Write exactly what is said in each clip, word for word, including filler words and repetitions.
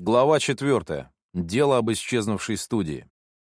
Глава четвертая. Дело об исчезнувшей студии.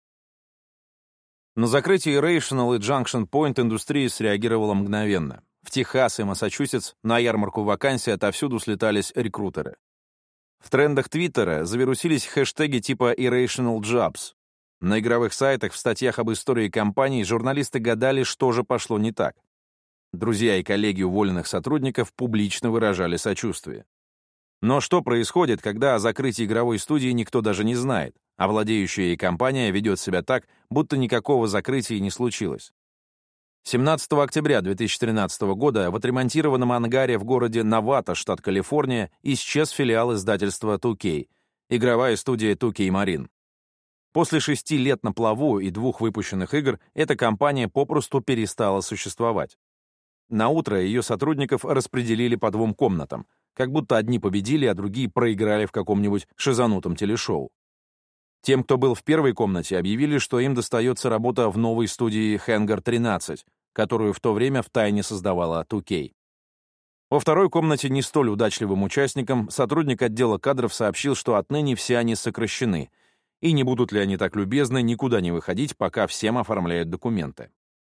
На закрытие Irrational и Junction Point индустрия среагировала мгновенно. В Техас и Массачусетс на ярмарку вакансий отовсюду слетались рекрутеры. В трендах Твиттера завирусились хэштеги типа Irrational Jobs. На игровых сайтах в статьях об истории компаний журналисты гадали, что же пошло не так. Друзья и коллеги уволенных сотрудников публично выражали сочувствие. Но что происходит, когда о закрытии игровой студии никто даже не знает, а владеющая ей компания ведет себя так, будто никакого закрытия не случилось? семнадцатого октября две тысячи тринадцатого года в отремонтированном ангаре в городе Новато, штат Калифорния, исчез филиал издательства ту кей, игровая студия ту кей Marine. После шести лет на плаву и двух выпущенных игр эта компания попросту перестала существовать. Наутро ее сотрудников распределили по двум комнатам, как будто одни победили, а другие проиграли в каком-нибудь шизанутом телешоу. Тем, кто был в первой комнате, объявили, что им достается работа в новой студии Hangar тринадцать, которую в то время втайне создавала ту кей. Во второй комнате не столь удачливым участникам сотрудник отдела кадров сообщил, что отныне все они сокращены, и не будут ли они так любезны никуда не выходить, пока всем оформляют документы.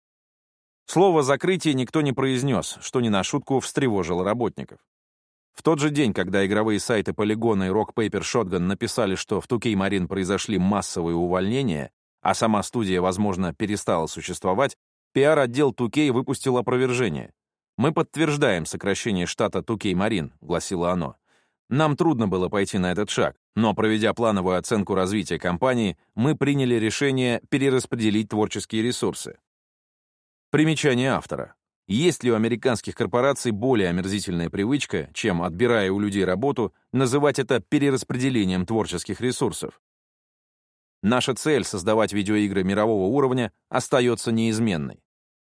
Слово «закрытие» никто не произнес, что не на шутку встревожило работников. В тот же день, когда игровые сайты Polygon и Rock Paper Shotgun написали, что в ту кей Marine произошли массовые увольнения, а сама студия, возможно, перестала существовать, пиар-отдел ту кей выпустил опровержение. «Мы подтверждаем сокращение штата ту кей Marine», — гласило оно. «Нам трудно было пойти на этот шаг, но, проведя плановую оценку развития компании, мы приняли решение перераспределить творческие ресурсы». Примечание автора. Есть ли у американских корпораций более омерзительная привычка, чем, отбирая у людей работу, называть это перераспределением творческих ресурсов? Наша цель — создавать видеоигры мирового уровня — остается неизменной.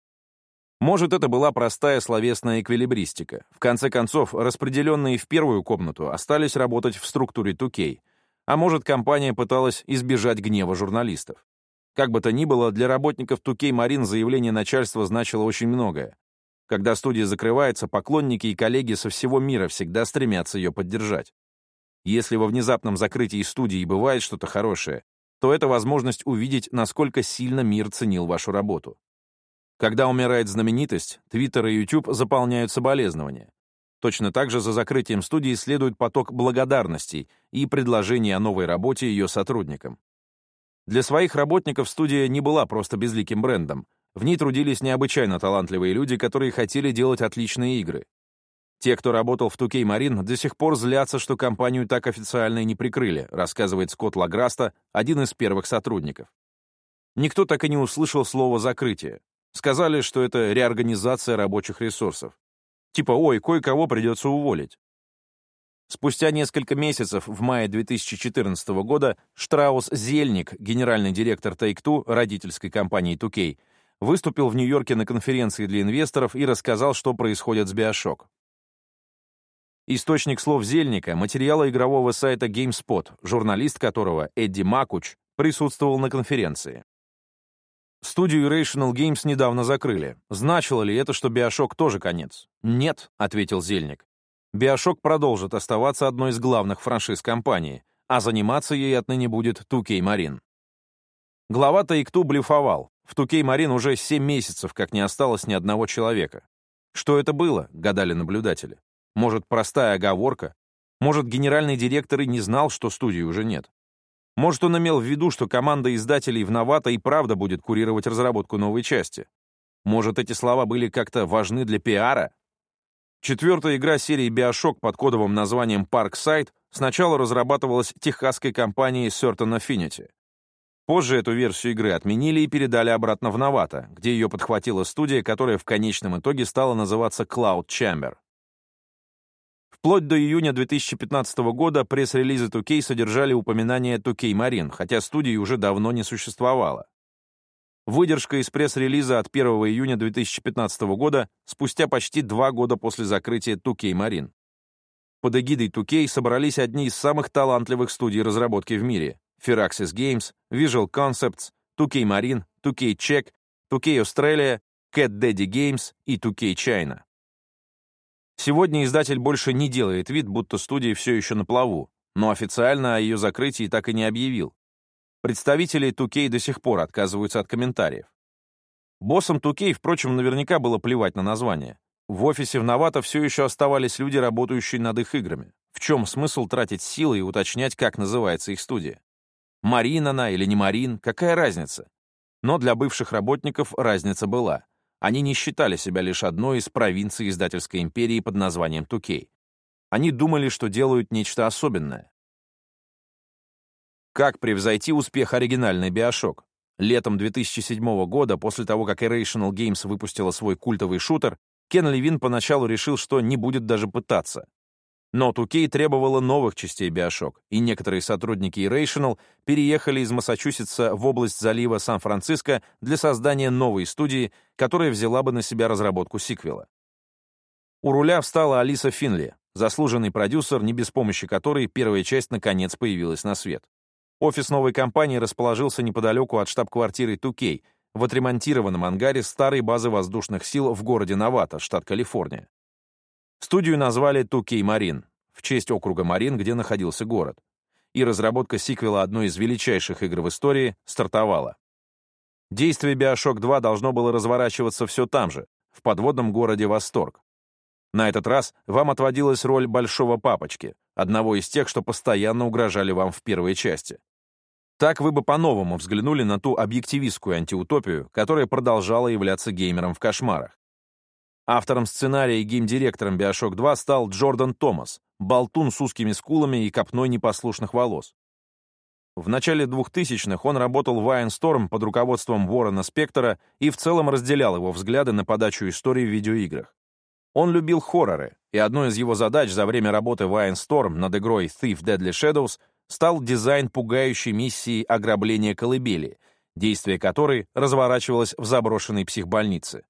Может, это была простая словесная эквилибристика. В конце концов, распределенные в первую комнату остались работать в структуре ту кей, а может, компания пыталась избежать гнева журналистов. Как бы то ни было, для работников ту кей Marine заявление начальства значило очень многое. Когда студия закрывается, поклонники и коллеги со всего мира всегда стремятся ее поддержать. Если во внезапном закрытии студии бывает что-то хорошее, то это возможность увидеть, насколько сильно мир ценил вашу работу. Когда умирает знаменитость, Twitter и YouTube заполняют соболезнования. Точно так же за закрытием студии следует поток благодарностей и предложений о новой работе ее сотрудникам. Для своих работников студия не была просто безликим брендом. В ней трудились необычайно талантливые люди, которые хотели делать отличные игры. Те, кто работал в ту кей Marine, до сих пор злятся, что компанию так официально и не прикрыли, рассказывает Скотт Лаграста, один из первых сотрудников. Никто так и не услышал слова «закрытие». Сказали, что это реорганизация рабочих ресурсов. Типа, ой, кое-кого придется уволить. Спустя несколько месяцев, в мае две тысячи четырнадцатого года, Штраус Зельник, генеральный директор Take-Two, родительской компании ту кей, выступил в Нью-Йорке на конференции для инвесторов и рассказал, что происходит с BioShock. Источник слов Зельника — материалы игрового сайта GameSpot, журналист которого, Эдди Макуч, присутствовал на конференции. Студию Irrational Games недавно закрыли. Значило ли это, что BioShock тоже конец? Нет, — ответил Зельник. BioShock продолжит оставаться одной из главных франшиз компании, а заниматься ей отныне будет ту кей Marine. Глава Take-Two блефовал. В ту кей Marine уже семь месяцев, как не осталось ни одного человека. Что это было, гадали наблюдатели. Может, простая оговорка? Может, генеральный директор и не знал, что студии уже нет? Может, он имел в виду, что команда издателей в Новато и правда будет курировать разработку новой части? Может, эти слова были как-то важны для пиара? Четвертая игра серии BioShock под кодовым названием Parkside сначала разрабатывалась техасской компанией Certain Affinity. Позже эту версию игры отменили и передали обратно в Новато, где ее подхватила студия, которая в конечном итоге стала называться Cloud Chamber. Вплоть до июня две тысячи пятнадцатого года пресс-релизы ту кей содержали упоминание ту кей Marine, хотя студии уже давно не существовало. Выдержка из пресс-релиза от первого июня две тысячи пятнадцатого года, спустя почти два года после закрытия ту кей Marine. Под эгидой ту кей собрались одни из самых талантливых студий разработки в мире — Firaxis Games, Visual Concepts, ту кей Marine, ту кей Czech, ту кей Australia, Cat Daddy Games и ту кей China. Сегодня издатель больше не делает вид, будто студия все еще на плаву. но официально о ее закрытии так и не объявил. Представители ту кей до сих пор отказываются от комментариев. Боссам ту кей, впрочем, наверняка было плевать на название. В офисе в Новато все еще оставались люди, работающие над их играми. В чем смысл тратить силы и уточнять, как называется их студия? Марин она или не Марин, какая разница? Но для бывших работников разница была. Они не считали себя лишь одной из провинций издательской империи под названием ту кей. Они думали, что делают нечто особенное. Как превзойти успех оригинальной BioShock? Летом две тысячи седьмого года, после того, как Irrational Games выпустила свой культовый шутер, Кен Левин поначалу решил, что не будет даже пытаться. Но ту кей требовала новых частей BioShock, и некоторые сотрудники Irrational переехали из Массачусетса в область залива Сан-Франциско для создания новой студии, которая взяла бы на себя разработку сиквела. У руля встала Алиса Финли, заслуженный продюсер, не без помощи которой первая часть наконец появилась на свет. Офис новой компании расположился неподалеку от штаб-квартиры ту кей, в отремонтированном ангаре старой базы воздушных сил в городе Новато, штат Калифорния. Студию назвали ту кей Marine, в честь округа Марин, где находился город. И разработка сиквела одной из величайших игр в истории стартовала. Действие BioShock два должно было разворачиваться все там же, в подводном городе Восторг. На этот раз вам отводилась роль большого папочки, одного из тех, что постоянно угрожали вам в первой части. Так вы бы по-новому взглянули на ту объективистскую антиутопию, которая продолжала являться геймером в кошмарах. Автором сценария и гейм-директором BioShock два стал Джордан Томас, болтун с узкими скулами и копной непослушных волос. В начале двухтысячных он работал в Wildstorm под руководством Уоррена Спектора и в целом разделял его взгляды на подачу истории в видеоиграх. Он любил хорроры, и одной из его задач за время работы в Wildstorm над игрой Thief Deadly Shadows стал дизайн пугающей миссии ограбления колыбели, действие которой разворачивалось в заброшенной психбольнице.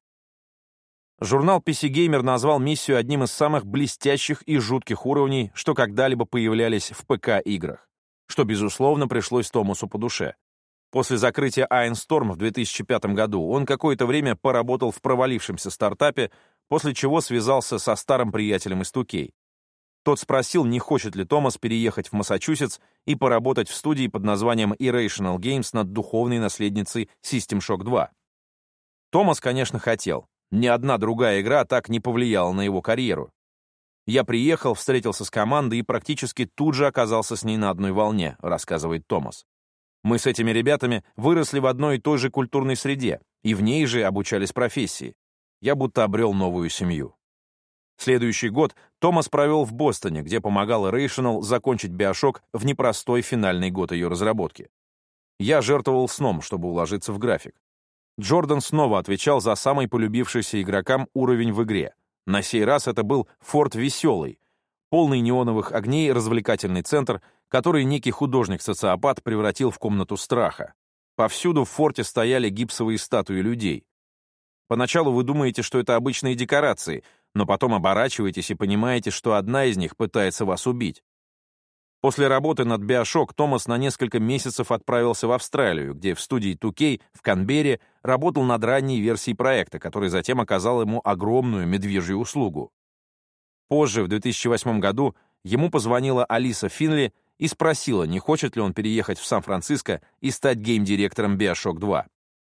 Журнал пи си Gamer назвал миссию одним из самых блестящих и жутких уровней, что когда-либо появлялись в пэ ка-играх, что, безусловно, пришлось Томасу по душе. После закрытия Wildstorm в две тысячи пятом году он какое-то время поработал в провалившемся стартапе, после чего связался со старым приятелем из ту кей. Тот спросил, не хочет ли Томас переехать в Массачусетс и поработать в студии под названием Irrational Games над духовной наследницей System Shock два. Томас, конечно, хотел. Ни одна другая игра так не повлияла на его карьеру. «Я приехал, встретился с командой и практически тут же оказался с ней на одной волне», рассказывает Томас. «Мы с этими ребятами выросли в одной и той же культурной среде, и в ней же обучались профессии. Я будто обрел новую семью». Следующий год Томас провел в Бостоне, где помогал Irrational закончить BioShock в непростой финальный год ее разработки. «Я жертвовал сном, чтобы уложиться в график». Джордан снова отвечал за самый полюбившийся игрокам уровень в игре. На сей раз это был Форт Веселый, полный неоновых огней развлекательный центр, который некий художник-социопат превратил в комнату страха. Повсюду в форте стояли гипсовые статуи людей. Поначалу вы думаете, что это обычные декорации, но потом оборачиваетесь и понимаете, что одна из них пытается вас убить. После работы над BioShock Томас на несколько месяцев отправился в Австралию, где в студии ту кей в Канберре работал над ранней версией проекта, который затем оказал ему огромную медвежью услугу. Позже, в две тысячи восьмом году, ему позвонила Алиса Финли и спросила, не хочет ли он переехать в Сан-Франциско и стать гейм-директором BioShock два.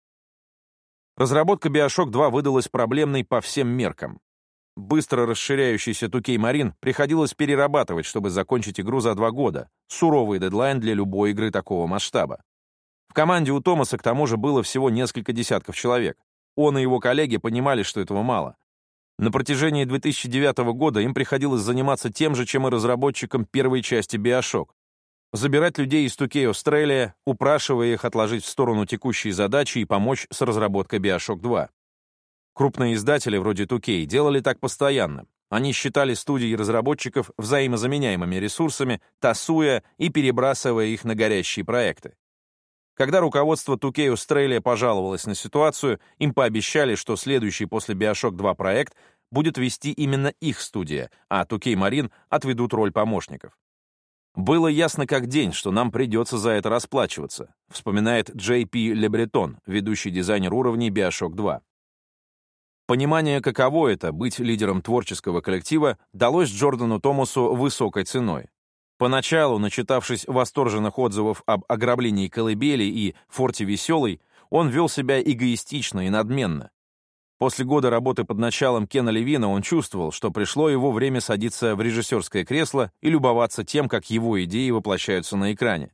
Разработка BioShock два выдалась проблемной по всем меркам. Быстро расширяющийся ту кей Marine приходилось перерабатывать, чтобы закончить игру за два года. Суровый дедлайн для любой игры такого масштаба. В команде у Томаса к тому же было всего несколько десятков человек. Он и его коллеги понимали, что этого мало. На протяжении две тысячи девятого года им приходилось заниматься тем же, чем и разработчикам первой части BioShock. Забирать людей из ту кей Australia, упрашивая их отложить в сторону текущие задачи и помочь с разработкой BioShock два. Крупные издатели вроде ту кей делали так постоянно. Они считали студии разработчиков взаимозаменяемыми ресурсами, тасуя и перебрасывая их на горящие проекты. Когда руководство ту кей Australia пожаловалось на ситуацию, им пообещали, что следующий после BioShock два проект будет вести именно их студия, а ту кей Marine отведут роль помощников. «Было ясно как день, что нам придется за это расплачиваться», вспоминает Джей Пи Лебретон, ведущий дизайнер уровней BioShock два. Понимание, каково это — быть лидером творческого коллектива, далось Джордану Томасу высокой ценой. Поначалу, начитавшись восторженных отзывов об ограблении колыбели и форте Веселый, он вел себя эгоистично и надменно. После года работы под началом Кена Левина он чувствовал, что пришло его время садиться в режиссерское кресло и любоваться тем, как его идеи воплощаются на экране.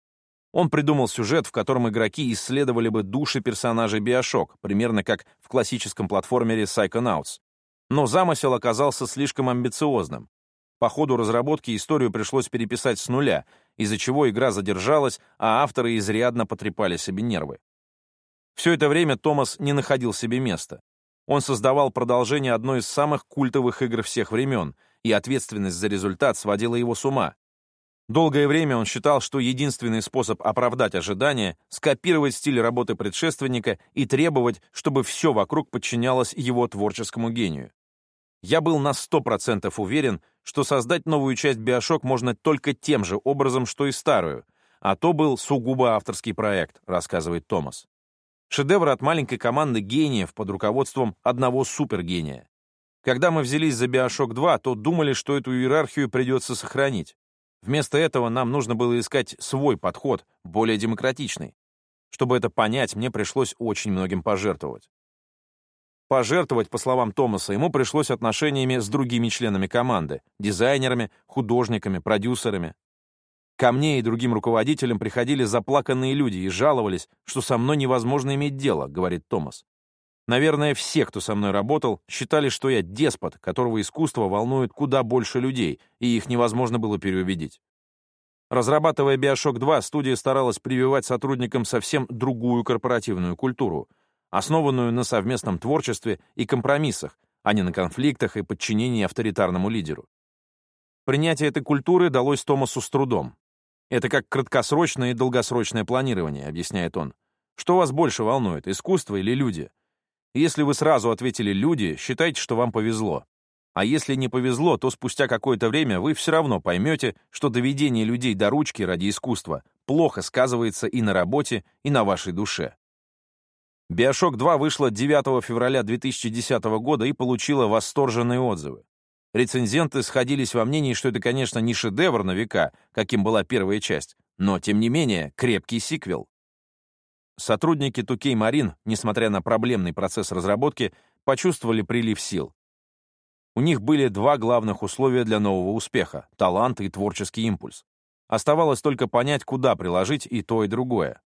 Он придумал сюжет, в котором игроки исследовали бы души персонажей BioShock, примерно как в классическом платформере Psychonauts. Но замысел оказался слишком амбициозным. По ходу разработки историю пришлось переписать с нуля, из-за чего игра задержалась, а авторы изрядно потрепали себе нервы. Все это время Томас не находил себе места. Он создавал продолжение одной из самых культовых игр всех времен, и ответственность за результат сводила его с ума. Долгое время он считал, что единственный способ оправдать ожидания — скопировать стиль работы предшественника и требовать, чтобы все вокруг подчинялось его творческому гению. «Я был на сто процентов уверен, что создать новую часть BioShock можно только тем же образом, что и старую, а то был сугубо авторский проект», — рассказывает Томас. Шедевр от маленькой команды гениев под руководством одного супергения. Когда мы взялись за BioShock два, то думали, что эту иерархию придется сохранить. Вместо этого нам нужно было искать свой подход, более демократичный. Чтобы это понять, мне пришлось очень многим пожертвовать. Пожертвовать, по словам Томаса, ему пришлось отношениями с другими членами команды, дизайнерами, художниками, продюсерами. Ко мне и другим руководителям приходили заплаканные люди и жаловались, что со мной невозможно иметь дело, говорит Томас. Наверное, все, кто со мной работал, считали, что я деспот, которого искусство волнует куда больше людей, и их невозможно было переубедить. Разрабатывая BioShock два, студия старалась прививать сотрудникам совсем другую корпоративную культуру, основанную на совместном творчестве и компромиссах, а не на конфликтах и подчинении авторитарному лидеру. Принятие этой культуры далось Томасу с трудом. Это как краткосрочное и долгосрочное планирование, объясняет он. Что вас больше волнует, искусство или люди? Если вы сразу ответили «люди», считайте, что вам повезло. А если не повезло, то спустя какое-то время вы все равно поймете, что доведение людей до ручки ради искусства плохо сказывается и на работе, и на вашей душе. BioShock два вышла девятого февраля две тысячи десятого года и получила восторженные отзывы. Рецензенты сходились во мнении, что это, конечно, не шедевр на века, каким была первая часть, но, тем не менее, крепкий сиквел. Сотрудники ту кей Marine, несмотря на проблемный процесс разработки, почувствовали прилив сил. У них были два главных условия для нового успеха — талант и творческий импульс. Оставалось только понять, куда приложить и то, и другое.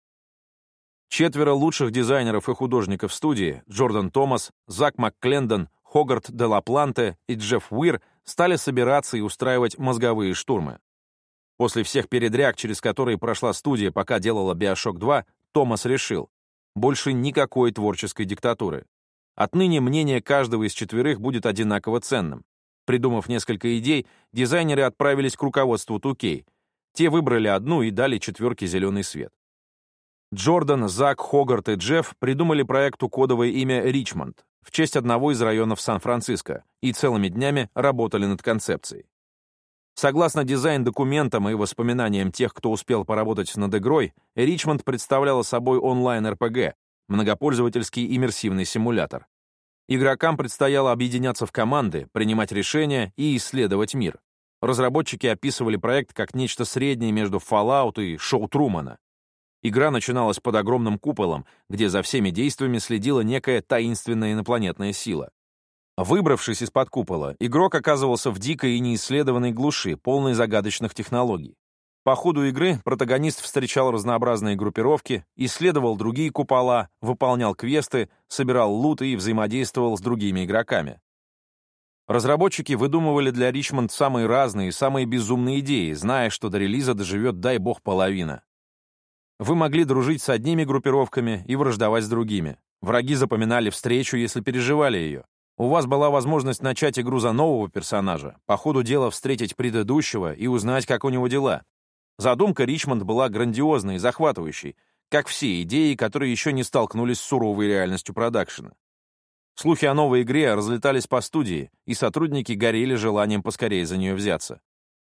Четверо лучших дизайнеров и художников студии — Джордан Томас, Зак МакКлендон, Хогарт де ла Планте и Джефф Уир — стали собираться и устраивать мозговые штурмы. После всех передряг, через которые прошла студия, пока делала BioShock два, Томас решил — больше никакой творческой диктатуры. Отныне мнение каждого из четверых будет одинаково ценным. Придумав несколько идей, дизайнеры отправились к руководству ту кей. Те выбрали одну и дали четверке зеленый свет. Джордан, Зак, Хогарт и Джефф придумали проекту кодовое имя «Ричмонд» в честь одного из районов Сан-Франциско и целыми днями работали над концепцией. Согласно дизайн-документам и воспоминаниям тех, кто успел поработать над игрой, Ричмонд представляла собой онлайн-эр пи джи, многопользовательский иммерсивный симулятор. Игрокам предстояло объединяться в команды, принимать решения и исследовать мир. Разработчики описывали проект как нечто среднее между Fallout и Шоу Трумана. Игра начиналась под огромным куполом, где за всеми действиями следила некая таинственная инопланетная сила. Выбравшись из-под купола, игрок оказывался в дикой и неисследованной глуши, полной загадочных технологий. По ходу игры протагонист встречал разнообразные группировки, исследовал другие купола, выполнял квесты, собирал лут и взаимодействовал с другими игроками. Разработчики выдумывали для Ричмонд самые разные и самые безумные идеи, зная, что до релиза доживет, дай бог, половина. Вы могли дружить с одними группировками и враждовать с другими. Враги запоминали встречу, если переживали ее. У вас была возможность начать игру за нового персонажа, по ходу дела встретить предыдущего и узнать, как у него дела. Задумка Ричмонд была грандиозной и захватывающей, как все идеи, которые еще не столкнулись с суровой реальностью продакшена. Слухи о новой игре разлетались по студии, и сотрудники горели желанием поскорее за нее взяться.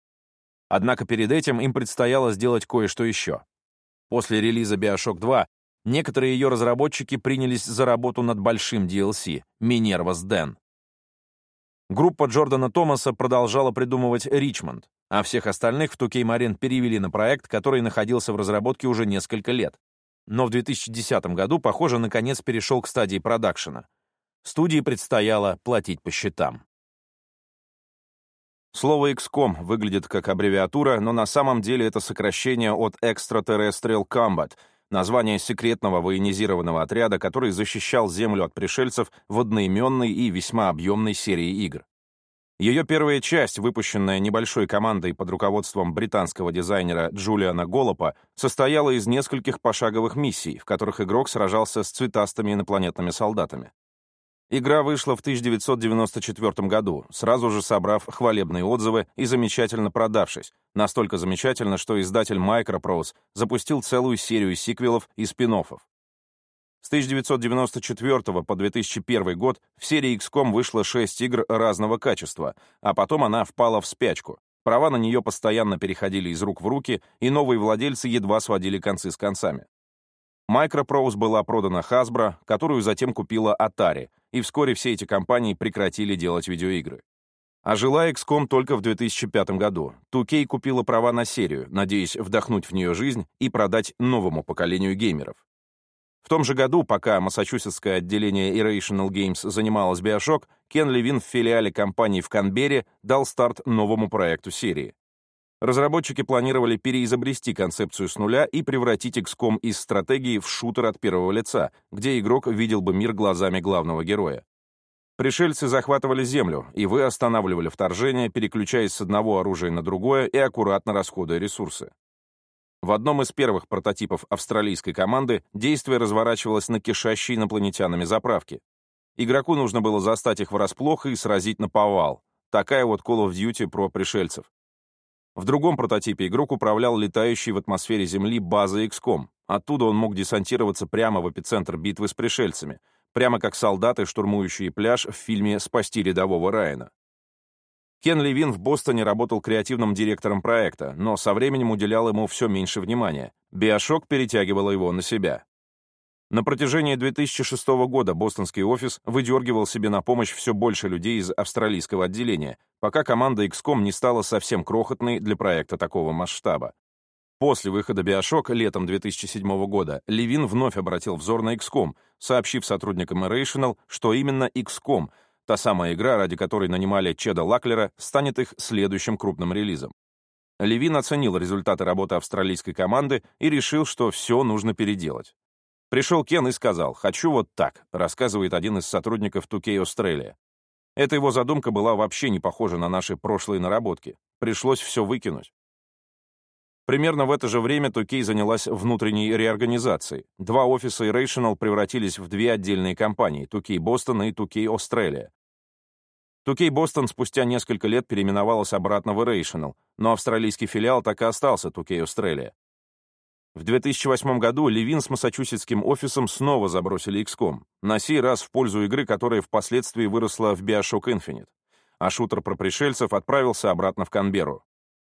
Однако перед этим им предстояло сделать кое-что еще. После релиза BioShock два некоторые ее разработчики принялись за работу над большим ди эл си «Minerva's Den». Группа Джордана Томаса продолжала придумывать Ричмонд. А всех остальных в ту кей Marine перевели на проект, который находился в разработке уже несколько лет. Но в две тысячи десятом году, похоже, наконец перешел к стадии продакшена. Студии предстояло платить по счетам. Слово икс ком выглядит как аббревиатура, но на самом деле это сокращение от Extraterrestrial Combat, название секретного военизированного отряда, который защищал Землю от пришельцев в одноименной и весьма объемной серии игр. Ее первая часть, выпущенная небольшой командой под руководством британского дизайнера Джулиана Голлопа, состояла из нескольких пошаговых миссий, в которых игрок сражался с цветастыми инопланетными солдатами. Игра вышла в тысяча девятьсот девяносто четвёртом году, сразу же собрав хвалебные отзывы и замечательно продавшись. Настолько замечательно, что издатель Microprose запустил целую серию сиквелов и спин-оффов. С тысяча девятьсот девяносто четвёртого по две тысячи первый год в серии икс ком вышло шесть игр разного качества, а потом она впала в спячку. Права на нее постоянно переходили из рук в руки, и новые владельцы едва сводили концы с концами. Microprose была продана Hasbro, которую затем купила Atari, и вскоре все эти компании прекратили делать видеоигры. А жила икс ком только в две тысячи пятом году. ту кей купила права на серию, надеясь вдохнуть в нее жизнь и продать новому поколению геймеров. В том же году, пока массачусетское отделение Irrational Games занималось BioShock, Кен Левин в филиале компании в Канберре дал старт новому проекту серии. Разработчики планировали переизобрести концепцию с нуля и превратить икс ком из стратегии в шутер от первого лица, где игрок видел бы мир глазами главного героя. Пришельцы захватывали Землю, и вы останавливали вторжение, переключаясь с одного оружия на другое и аккуратно расходуя ресурсы. В одном из первых прототипов австралийской команды действие разворачивалось на кишащей инопланетянами заправке. Игроку нужно было застать их врасплох и сразить наповал. Такая вот Call of Duty про пришельцев. В другом прототипе игрок управлял летающей в атмосфере Земли базой икс ком. Оттуда он мог десантироваться прямо в эпицентр битвы с пришельцами, прямо как солдаты, штурмующие пляж в фильме «Спасти рядового Райана». Кен Левин в Бостоне работал креативным директором проекта, но со временем уделял ему все меньше внимания. BioShock перетягивала его на себя. На протяжении две тысячи шестого года бостонский офис выдергивал себе на помощь все больше людей из австралийского отделения, пока команда икс ком не стала совсем крохотной для проекта такого масштаба. После выхода BioShock летом две тысячи седьмого года Левин вновь обратил взор на икс ком, сообщив сотрудникам Irrational, что именно икс ком, та самая игра, ради которой нанимали Чеда Лаклера, станет их следующим крупным релизом. Левин оценил результаты работы австралийской команды и решил, что все нужно переделать. Пришел Кен и сказал: «Хочу вот так», рассказывает один из сотрудников ту кей Australia. Эта его задумка была вообще не похожа на наши прошлые наработки. Пришлось все выкинуть. Примерно в это же время ту кей занялась внутренней реорганизацией. Два офиса Irrational превратились в две отдельные компании — ту кей Boston и ту кей Australia. ту кей Boston спустя несколько лет переименовалась обратно в Irrational, но австралийский филиал так и остался ту кей Australia. В две тысячи восьмом году Левин с массачусетским офисом снова забросили икс ком, на сей раз в пользу игры, которая впоследствии выросла в BioShock Infinite, а шутер про пришельцев отправился обратно в Канберру.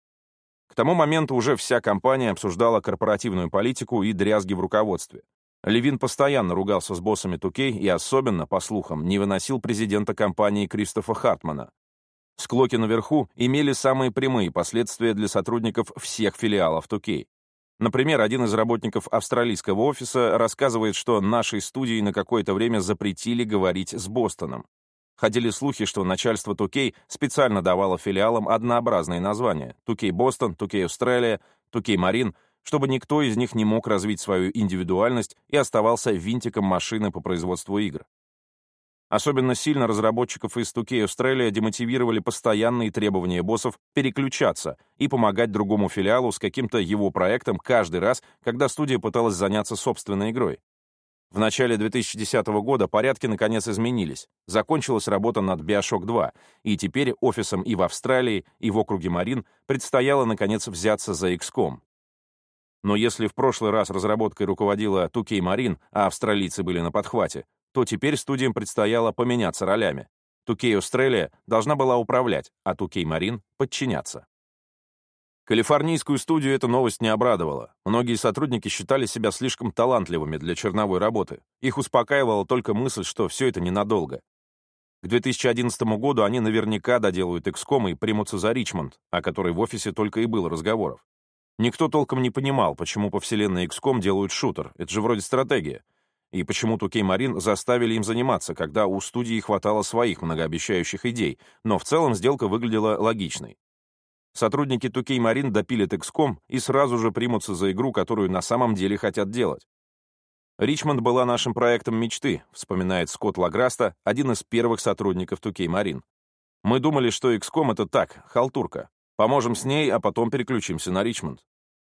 К тому моменту уже вся компания обсуждала корпоративную политику и дрязги в руководстве. Левин постоянно ругался с боссами ту кей и особенно, по слухам, не выносил президента компании Кристофа Хартмана. Склоки наверху имели самые прямые последствия для сотрудников всех филиалов ту кей. Например, один из работников австралийского офиса рассказывает, что нашей студии на какое-то время запретили говорить с Бостоном. Ходили слухи, что начальство ту кей специально давало филиалам однообразные названия — ту кей Boston, ту кей Australia, ту кей Marine, чтобы никто из них не мог развить свою индивидуальность и оставался винтиком машины по производству игр. Особенно сильно разработчиков из ту кей Australia демотивировали постоянные требования боссов переключаться и помогать другому филиалу с каким-то его проектом каждый раз, когда студия пыталась заняться собственной игрой. В начале две тысячи десятого года порядки наконец изменились. Закончилась работа над BioShock два, и теперь офисам и в Австралии, и в округе Марин предстояло наконец взяться за икс ком. Но если в прошлый раз разработкой руководила ту кей Marine, а австралийцы были на подхвате, то теперь студиям предстояло поменяться ролями. ту кей Australia должна была управлять, а ту кей Marine — подчиняться. Калифорнийскую студию эта новость не обрадовала. Многие сотрудники считали себя слишком талантливыми для черновой работы. Их успокаивала только мысль, что все это ненадолго. К две тысячи одиннадцатому году они наверняка доделают икс ком и примутся за Ричмонд, о которой в офисе только и было разговоров. Никто толком не понимал, почему по вселенной икс ком делают шутер, это же вроде стратегия. И почему ту кей Marine заставили им заниматься, когда у студии хватало своих многообещающих идей, но в целом сделка выглядела логичной. Сотрудники ту кей Marine допилят икс ком и сразу же примутся за игру, которую на самом деле хотят делать. «Ричмонд была нашим проектом мечты», вспоминает Скотт Лаграста, один из первых сотрудников ту кей Marine. «Мы думали, что икс ком — это так, халтурка. Поможем с ней, а потом переключимся на Ричмонд».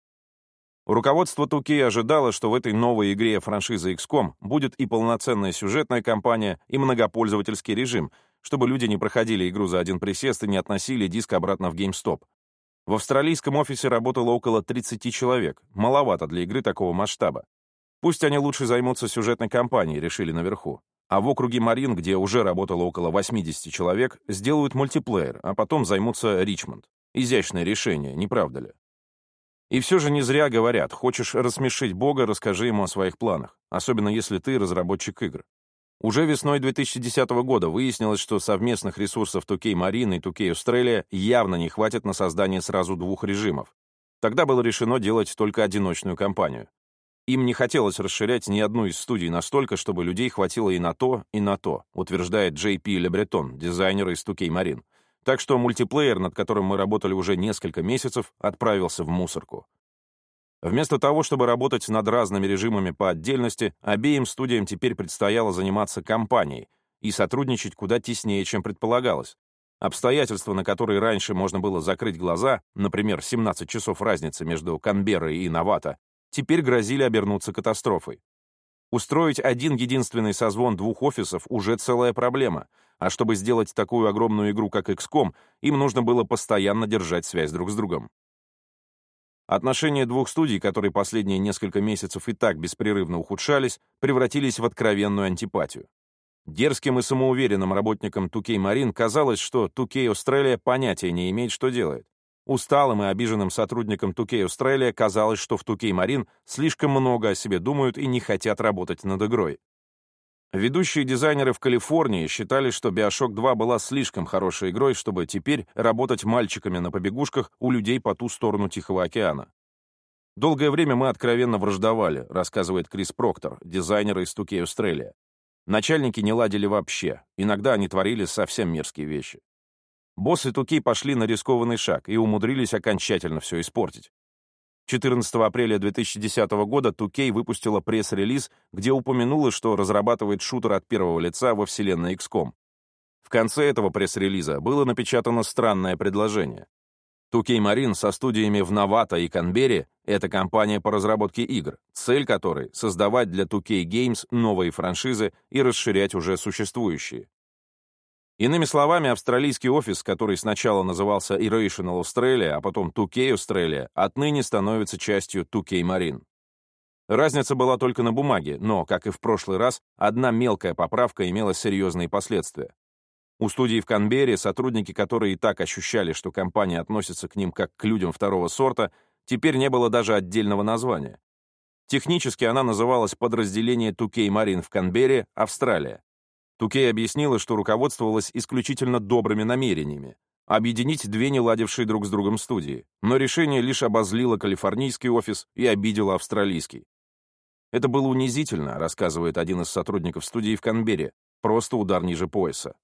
Руководство ту кей ожидало, что в этой новой игре франшизы икс ком будет и полноценная сюжетная кампания, и многопользовательский режим, чтобы люди не проходили игру за один присест и не относили диск обратно в GameStop. В австралийском офисе работало около тридцати человек, маловато для игры такого масштаба. Пусть они лучше займутся сюжетной кампанией, решили наверху. А в округе Марин, где уже работало около восьмидесяти человек, сделают мультиплеер, а потом займутся Ричмонд. Изящное решение, не правда ли? И все же не зря говорят, хочешь рассмешить Бога, расскажи ему о своих планах, особенно если ты разработчик игр. Уже весной две тысячи десятого года выяснилось, что совместных ресурсов ту кей Marine и ту кей Australia явно не хватит на создание сразу двух режимов. Тогда было решено делать только одиночную кампанию. Им не хотелось расширять ни одну из студий настолько, чтобы людей хватило и на то, и на то, утверждает Джей Пи Лебретон, дизайнер из ту кей Marine. Так что мультиплеер, над которым мы работали уже несколько месяцев, отправился в мусорку. Вместо того, чтобы работать над разными режимами по отдельности, обеим студиям теперь предстояло заниматься кампанией и сотрудничать куда теснее, чем предполагалось. Обстоятельства, на которые раньше можно было закрыть глаза, например, семнадцать часов разницы между Канберрой и Навата, теперь грозили обернуться катастрофой. Устроить один единственный созвон двух офисов уже целая проблема, а чтобы сделать такую огромную игру, как икс ком, им нужно было постоянно держать связь друг с другом. Отношения двух студий, которые последние несколько месяцев и так беспрерывно ухудшались, превратились в откровенную антипатию. Дерзким и самоуверенным работникам ту кей Marine казалось, что ту кей Australia понятия не имеет, что делает. Усталым и обиженным сотрудникам ту кей Australia казалось, что в ту кей Marine слишком много о себе думают и не хотят работать над игрой. Ведущие дизайнеры в Калифорнии считали, что биошок два была слишком хорошей игрой, чтобы теперь работать мальчиками на побегушках у людей по ту сторону Тихого океана. «Долгое время мы откровенно враждовали», рассказывает Крис Проктор, дизайнер из ту кей Australia. Начальники не ладили вообще, иногда они творили совсем мерзкие вещи. Боссы ту кей пошли на рискованный шаг и умудрились окончательно все испортить. четырнадцатого апреля две тысячи десятого года ту кей выпустила пресс-релиз, где упомянула, что разрабатывает шутер от первого лица во вселенной икс ком. В конце этого пресс-релиза было напечатано странное предложение. ту кей Marine со студиями в Навата и Канберре — это компания по разработке игр, цель которой — создавать для ту кей Games новые франшизы и расширять уже существующие. Иными словами, австралийский офис, который сначала назывался Irrational Australia, а потом ту кей Australia, отныне становится частью ту кей Marine. Разница была только на бумаге, но, как и в прошлый раз, одна мелкая поправка имела серьезные последствия. У студии в Канберре сотрудники, которые и так ощущали, что компания относится к ним как к людям второго сорта, теперь не было даже отдельного названия. Технически она называлась подразделение ту кей Marine в Канберре, Австралия. ту кей объяснила, что руководствовалась исключительно добрыми намерениями — объединить две неладившие друг с другом студии, но решение лишь обозлило калифорнийский офис и обидело австралийский. «Это было унизительно», — рассказывает один из сотрудников студии в Канберре, просто удар ниже пояса.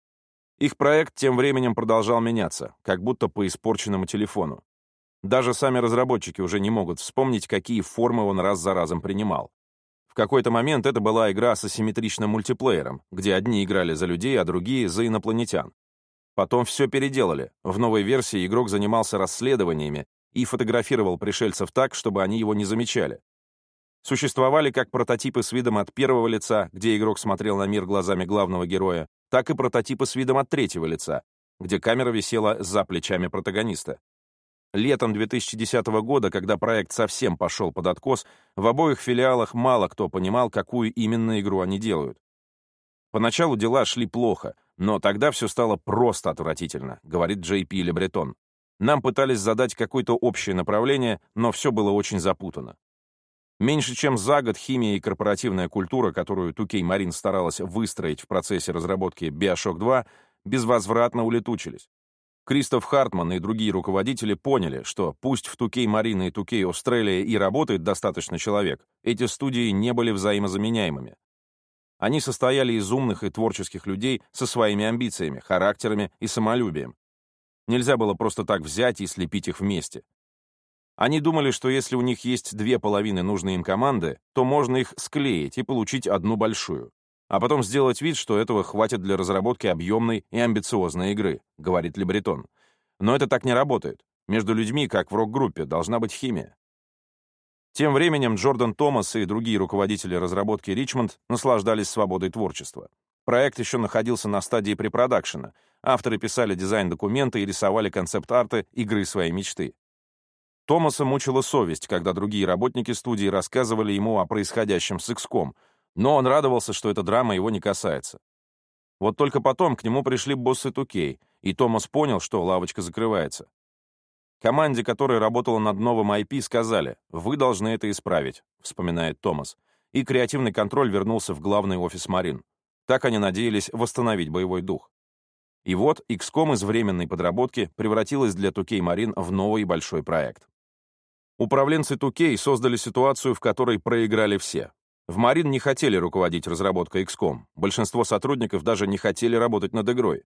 Их проект тем временем продолжал меняться, как будто по испорченному телефону. Даже сами разработчики уже не могут вспомнить, какие формы он раз за разом принимал. В какой-то момент это была игра с асимметричным мультиплеером, где одни играли за людей, а другие — за инопланетян. Потом все переделали. В новой версии игрок занимался расследованиями и фотографировал пришельцев так, чтобы они его не замечали. Существовали как прототипы с видом от первого лица, где игрок смотрел на мир глазами главного героя, так и прототипы с видом от третьего лица, где камера висела за плечами протагониста. Летом две тысячи десятого года, когда проект совсем пошел под откос, в обоих филиалах мало кто понимал, какую именно игру они делают. Поначалу дела шли плохо, но тогда все стало просто отвратительно, говорит Джей Пи Лебретон. Нам пытались задать какое-то общее направление, но все было очень запутано. Меньше чем за год химия и корпоративная культура, которую ту кей Marine старалась выстроить в процессе разработки биошок два, безвозвратно улетучились. Кристоф Хартман и другие руководители поняли, что пусть в ту кей Marine и ту кей Australia и работает достаточно человек, эти студии не были взаимозаменяемыми. Они состояли из умных и творческих людей со своими амбициями, характерами и самолюбием. Нельзя было просто так взять и слепить их вместе. Они думали, что если у них есть две половины нужной им команды, то можно их склеить и получить одну большую, а потом сделать вид, что этого хватит для разработки объемной и амбициозной игры, говорит Лебретон. Но это так не работает. Между людьми, как в рок-группе, должна быть химия. Тем временем Джордан Томас и другие руководители разработки Richmond наслаждались свободой творчества. Проект еще находился на стадии препродакшена. Авторы писали дизайн-документы и рисовали концепт-арты игры своей мечты. Томаса мучила совесть, когда другие работники студии рассказывали ему о происходящем с икс ком, но он радовался, что эта драма его не касается. Вот только потом к нему пришли боссы ту кей, и Томас понял, что лавочка закрывается. Команде, которая работала над новым ай пи, сказали: «Вы должны это исправить», — вспоминает Томас, и креативный контроль вернулся в главный офис Marine. Так они надеялись восстановить боевой дух. И вот икс ком из временной подработки превратилась для ту кей Marine в новый большой проект. Управленцы ту кей создали ситуацию, в которой проиграли все. В Marine не хотели руководить разработкой икс ком, большинство сотрудников даже не хотели работать над игрой.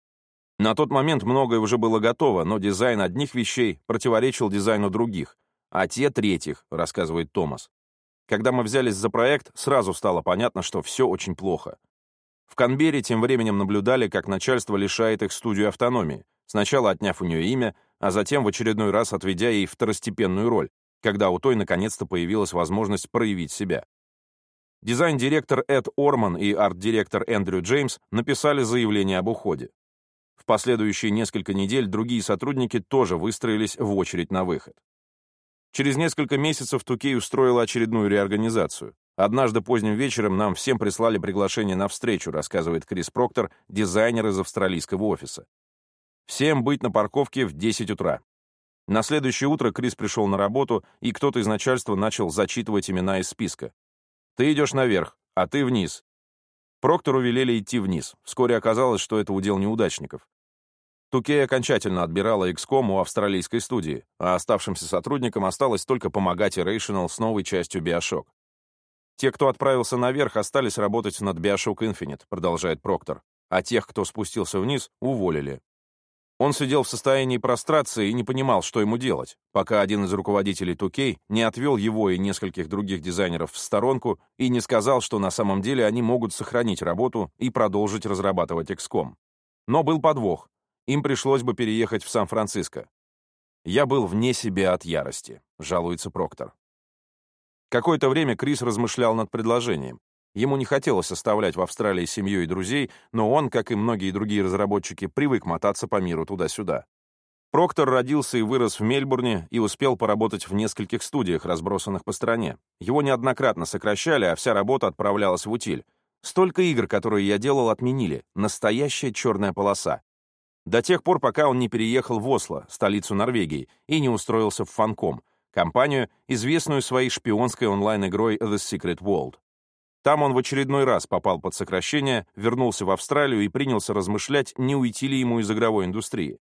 На тот момент многое уже было готово, но дизайн одних вещей противоречил дизайну других, а те — третьих, рассказывает Томас. Когда мы взялись за проект, сразу стало понятно, что все очень плохо. В Канберре тем временем наблюдали, как начальство лишает их студию автономии, сначала отняв у нее имя, а затем в очередной раз отведя ей второстепенную роль, когда у той наконец-то появилась возможность проявить себя. Дизайн-директор Эд Орман и арт-директор Эндрю Джеймс написали заявление об уходе. В последующие несколько недель другие сотрудники тоже выстроились в очередь на выход. Через несколько месяцев ту кей устроила очередную реорганизацию. Однажды поздним вечером нам всем прислали приглашение на встречу, рассказывает Крис Проктор, дизайнер из австралийского офиса. Всем быть на парковке в десять утра. На следующее утро Крис пришел на работу, и кто-то из начальства начал зачитывать имена из списка. «Ты идешь наверх, а ты вниз». Проктору велели идти вниз. Вскоре оказалось, что это удел неудачников. ту кей окончательно отбирала икс ком у австралийской студии, а оставшимся сотрудникам осталось только помогать Irrational с новой частью биошок. Те, кто отправился наверх, остались работать над биошок Infinite, продолжает Проктор, а тех, кто спустился вниз, уволили. Он сидел в состоянии прострации и не понимал, что ему делать, пока один из руководителей ту кей не отвел его и нескольких других дизайнеров в сторонку и не сказал, что на самом деле они могут сохранить работу и продолжить разрабатывать икс ком. Но был подвох. Им пришлось бы переехать в Сан-Франциско. «Я был вне себя от ярости», — жалуется Проктор. Какое-то время Крис размышлял над предложением. Ему не хотелось оставлять в Австралии семью и друзей, но он, как и многие другие разработчики, привык мотаться по миру туда-сюда. Проктор родился и вырос в Мельбурне и успел поработать в нескольких студиях, разбросанных по стране. Его неоднократно сокращали, а вся работа отправлялась в утиль. Столько игр, которые я делал, отменили. Настоящая черная полоса. До тех пор, пока он не переехал в Осло, столицу Норвегии, и не устроился в Funcom, компанию, известную своей шпионской онлайн-игрой The Secret World. Там он в очередной раз попал под сокращение, вернулся в Австралию и принялся размышлять, не уйти ли ему из игровой индустрии.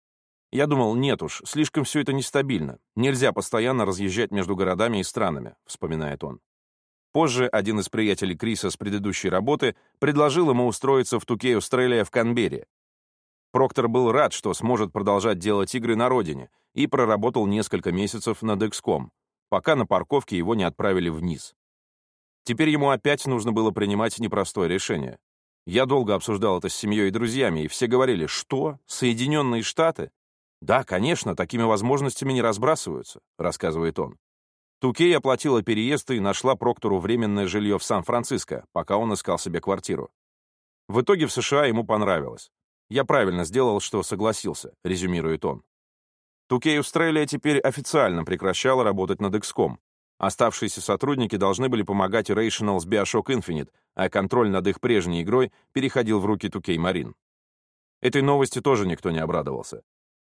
Я думал, нет уж, слишком все это нестабильно, нельзя постоянно разъезжать между городами и странами, вспоминает он. Позже один из приятелей Криса с предыдущей работы предложил ему устроиться в ту кей Australia в Канберре. Проктор был рад, что сможет продолжать делать игры на родине, и проработал несколько месяцев над икс ком, пока на парковке его не отправили вниз. Теперь ему опять нужно было принимать непростое решение. Я долго обсуждал это с семьей и друзьями, и все говорили: «Что? Соединенные Штаты?» «Да, конечно, такими возможностями не разбрасываются», — рассказывает он. ту кей оплатила переезд и нашла Проктору временное жилье в Сан-Франциско, пока он искал себе квартиру. В итоге в США ему понравилось. «Я правильно сделал, что согласился», — резюмирует он. ту кей Australia теперь официально прекращала работать над икс ком. Оставшиеся сотрудники должны были помогать Irrational с биошок Infinite, а контроль над их прежней игрой переходил в руки ту кей Marine. Этой новости тоже никто не обрадовался.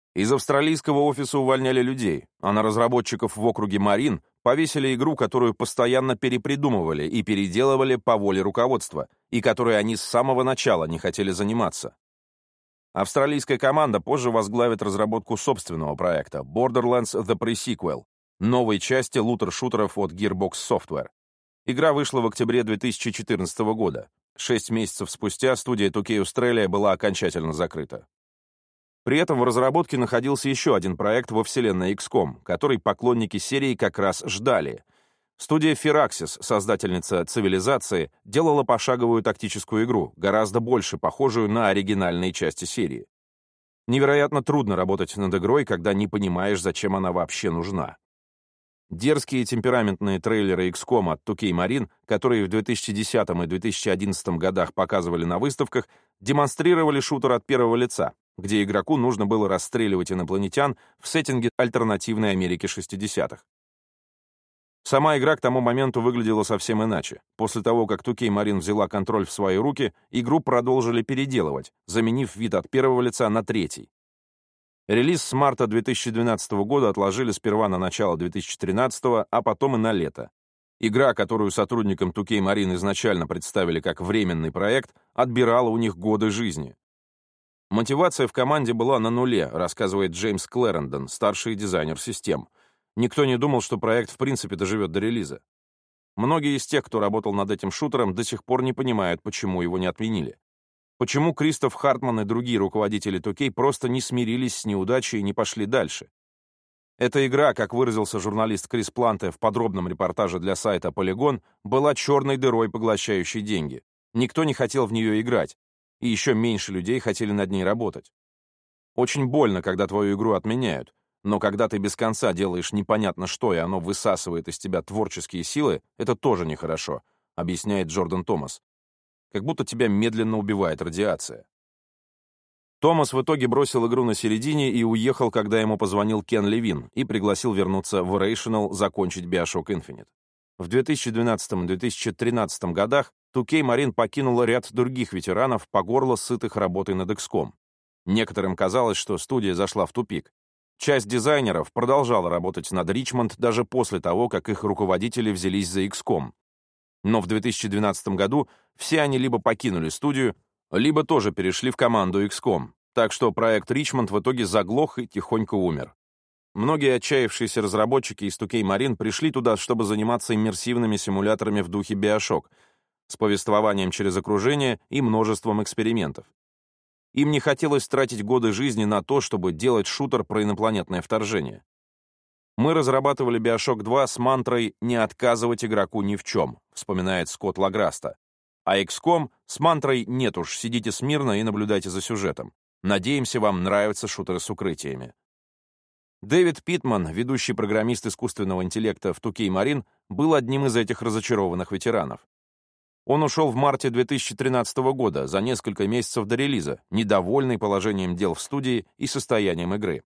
Из австралийского офиса увольняли людей, а на разработчиков в округе Марин повесили игру, которую постоянно перепридумывали и переделывали по воле руководства, и которой они с самого начала не хотели заниматься. Австралийская команда позже возглавит разработку собственного проекта Borderlands The Pre-Sequel, новой части лутер-шутеров от Gearbox Software. Игра вышла в октябре две тысячи четырнадцатого года. Шесть месяцев спустя студия ту кей Australia была окончательно закрыта. При этом в разработке находился еще один проект во вселенной икс ком, который поклонники серии как раз ждали. Студия Firaxis, создательница «Цивилизации», делала пошаговую тактическую игру, гораздо больше похожую на оригинальные части серии. Невероятно трудно работать над игрой, когда не понимаешь, зачем она вообще нужна. Дерзкие и темпераментные трейлеры икс ком от ту кей Marine, которые в две тысячи десятом и две тысячи одиннадцатом годах показывали на выставках, демонстрировали шутер от первого лица, где игроку нужно было расстреливать инопланетян в сеттинге альтернативной Америки шестидесятых. Сама игра к тому моменту выглядела совсем иначе. После того, как ту кей Marine взяла контроль в свои руки, игру продолжили переделывать, заменив вид от первого лица на третий. Релиз с марта две тысячи двенадцатого года отложили сперва на начало две тысячи тринадцатого, а потом и на лето. Игра, которую сотрудникам ту кей Marine изначально представили как временный проект, отбирала у них годы жизни. Мотивация в команде была на нуле, рассказывает Джеймс Клэрендон, старший дизайнер систем. Никто не думал, что проект в принципе доживет до релиза. Многие из тех, кто работал над этим шутером, до сих пор не понимают, почему его не отменили. Почему Кристоф Хартман и другие руководители ту кей просто не смирились с неудачей и не пошли дальше. Эта игра, как выразился журналист Крис Планте в подробном репортаже для сайта Polygon, была черной дырой, поглощающей деньги. Никто не хотел в нее играть, и еще меньше людей хотели над ней работать. Очень больно, когда твою игру отменяют, но когда ты без конца делаешь непонятно что, и оно высасывает из тебя творческие силы, это тоже нехорошо, объясняет Джордан Томас. Как будто тебя медленно убивает радиация. Томас в итоге бросил игру на середине и уехал, когда ему позвонил Кен Левин и пригласил вернуться в Irrational закончить BioShock Infinite. В две тысячи двенадцатом и две тысячи тринадцатом годах ту кей Marine покинула ряд других ветеранов, по горло сытых работой над икс ком. Некоторым казалось, что студия зашла в тупик. Часть дизайнеров продолжала работать над Richmond даже после того, как их руководители взялись за икс ком. Но в две тысячи двенадцатом году все они либо покинули студию, либо тоже перешли в команду икс ком, так что проект Richmond в итоге заглох и тихонько умер. Многие отчаявшиеся разработчики из ту кей Marine пришли туда, чтобы заниматься иммерсивными симуляторами в духе BioShock, с повествованием через окружение и множеством экспериментов. Им не хотелось тратить годы жизни на то, чтобы делать шутер про инопланетное вторжение. «Мы разрабатывали BioShock два с мантрой «не отказывать игроку ни в чем», вспоминает Скотт Лаграста. А икс ком с мантрой «нет уж, сидите смирно и наблюдайте за сюжетом. Надеемся, вам нравятся шутеры с укрытиями». Дэвид Питман, ведущий программист искусственного интеллекта в ту кей Marine, был одним из этих разочарованных ветеранов. Он ушел в марте две тысячи тринадцатого года, за несколько месяцев до релиза, недовольный положением дел в студии и состоянием игры.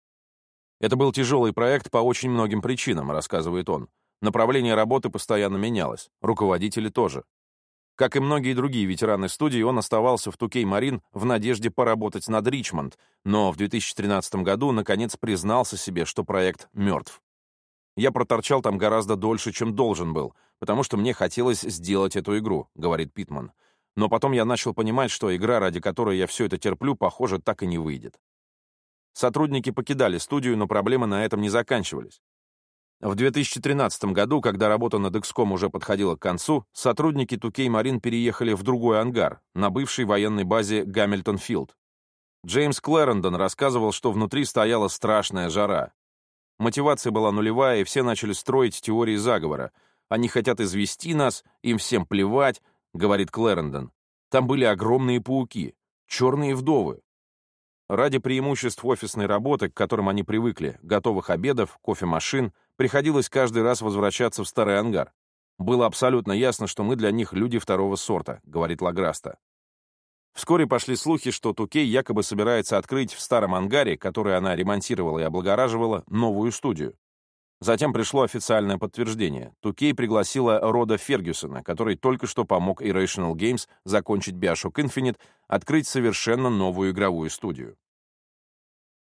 «Это был тяжелый проект по очень многим причинам», — рассказывает он. Направление работы постоянно менялось, руководители тоже. Как и многие другие ветераны студии, он оставался в ту кей Marine в надежде поработать над Richmond, но в две тысячи тринадцатом году наконец признался себе, что проект мертв. «Я проторчал там гораздо дольше, чем должен был, потому что мне хотелось сделать эту игру», — говорит Питман. «Но потом я начал понимать, что игра, ради которой я все это терплю, похоже, так и не выйдет». Сотрудники покидали студию, но проблемы на этом не заканчивались. В две тысячи тринадцатом году, когда работа над икс ком уже подходила к концу, сотрудники ту кей Marine переехали в другой ангар, на бывшей военной базе Гамильтон-Филд. Джеймс Клэрендон рассказывал, что внутри стояла страшная жара. Мотивация была нулевая, и все начали строить теории заговора. «Они хотят извести нас, им всем плевать», — говорит Клэрендон. «Там были огромные пауки, черные вдовы». Ради преимуществ офисной работы, к которым они привыкли, готовых обедов, кофемашин, приходилось каждый раз возвращаться в старый ангар. «Было абсолютно ясно, что мы для них люди второго сорта», — говорит Лаграста. Вскоре пошли слухи, что ту кей якобы собирается открыть в старом ангаре, который она ремонтировала и облагораживала, новую студию. Затем пришло официальное подтверждение. ту кей пригласила Рода Фергюсона, который только что помог Irrational Games закончить BioShock Infinite, открыть совершенно новую игровую студию.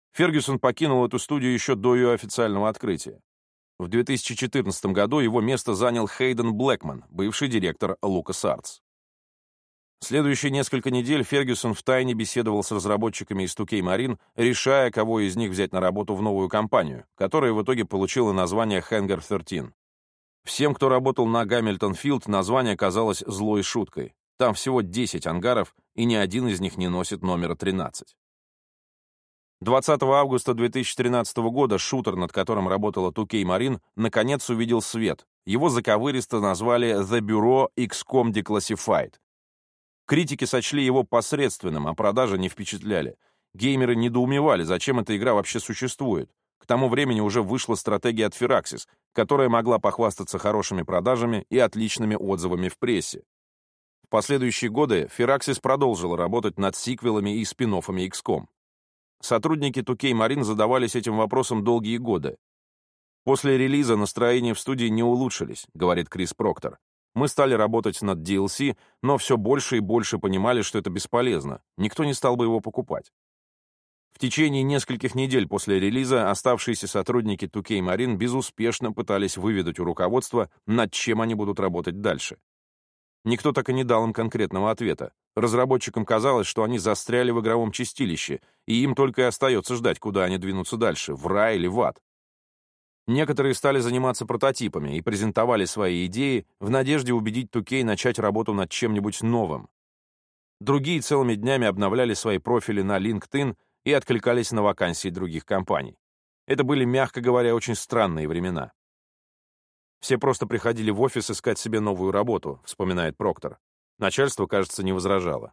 Фергюсон покинул эту студию еще до ее официального открытия. В две тысячи четырнадцатом году его место занял Хейден Блэкман, бывший директор LucasArts. Следующие несколько недель Фергюсон втайне беседовал с разработчиками из ту кей Marine, решая, кого из них взять на работу в новую компанию, которая в итоге получила название Hangar тринадцать. Всем, кто работал на Гамильтон-Филд, название казалось злой шуткой. Там всего десять ангаров, и ни один из них не носит номера тринадцать. двадцатого августа две тысячи тринадцатого года шутер, над которым работала ту кей Marine, наконец увидел свет. Его заковыристо назвали The Bureau икс ком Declassified. Критики сочли его посредственным, а продажи не впечатляли. Геймеры недоумевали, зачем эта игра вообще существует. К тому времени уже вышла стратегия от Firaxis, которая могла похвастаться хорошими продажами и отличными отзывами в прессе. В последующие годы Firaxis продолжила работать над сиквелами и спин-оффами икс ком. Сотрудники ту кей Marine задавались этим вопросом долгие годы. «После релиза настроения в студии не улучшились», — говорит Крис Проктор. «Мы стали работать над ди эл си, но все больше и больше понимали, что это бесполезно. Никто не стал бы его покупать». В течение нескольких недель после релиза оставшиеся сотрудники ту кей Marine безуспешно пытались выведать у руководства, над чем они будут работать дальше. Никто так и не дал им конкретного ответа. Разработчикам казалось, что они застряли в игровом чистилище, и им только и остается ждать, куда они двинутся дальше, в рай или в ад. Некоторые стали заниматься прототипами и презентовали свои идеи в надежде убедить ту кей начать работу над чем-нибудь новым. Другие целыми днями обновляли свои профили на LinkedIn и откликались на вакансии других компаний. Это были, мягко говоря, очень странные времена. «Все просто приходили в офис искать себе новую работу», — вспоминает Проктор. Начальство, кажется, не возражало.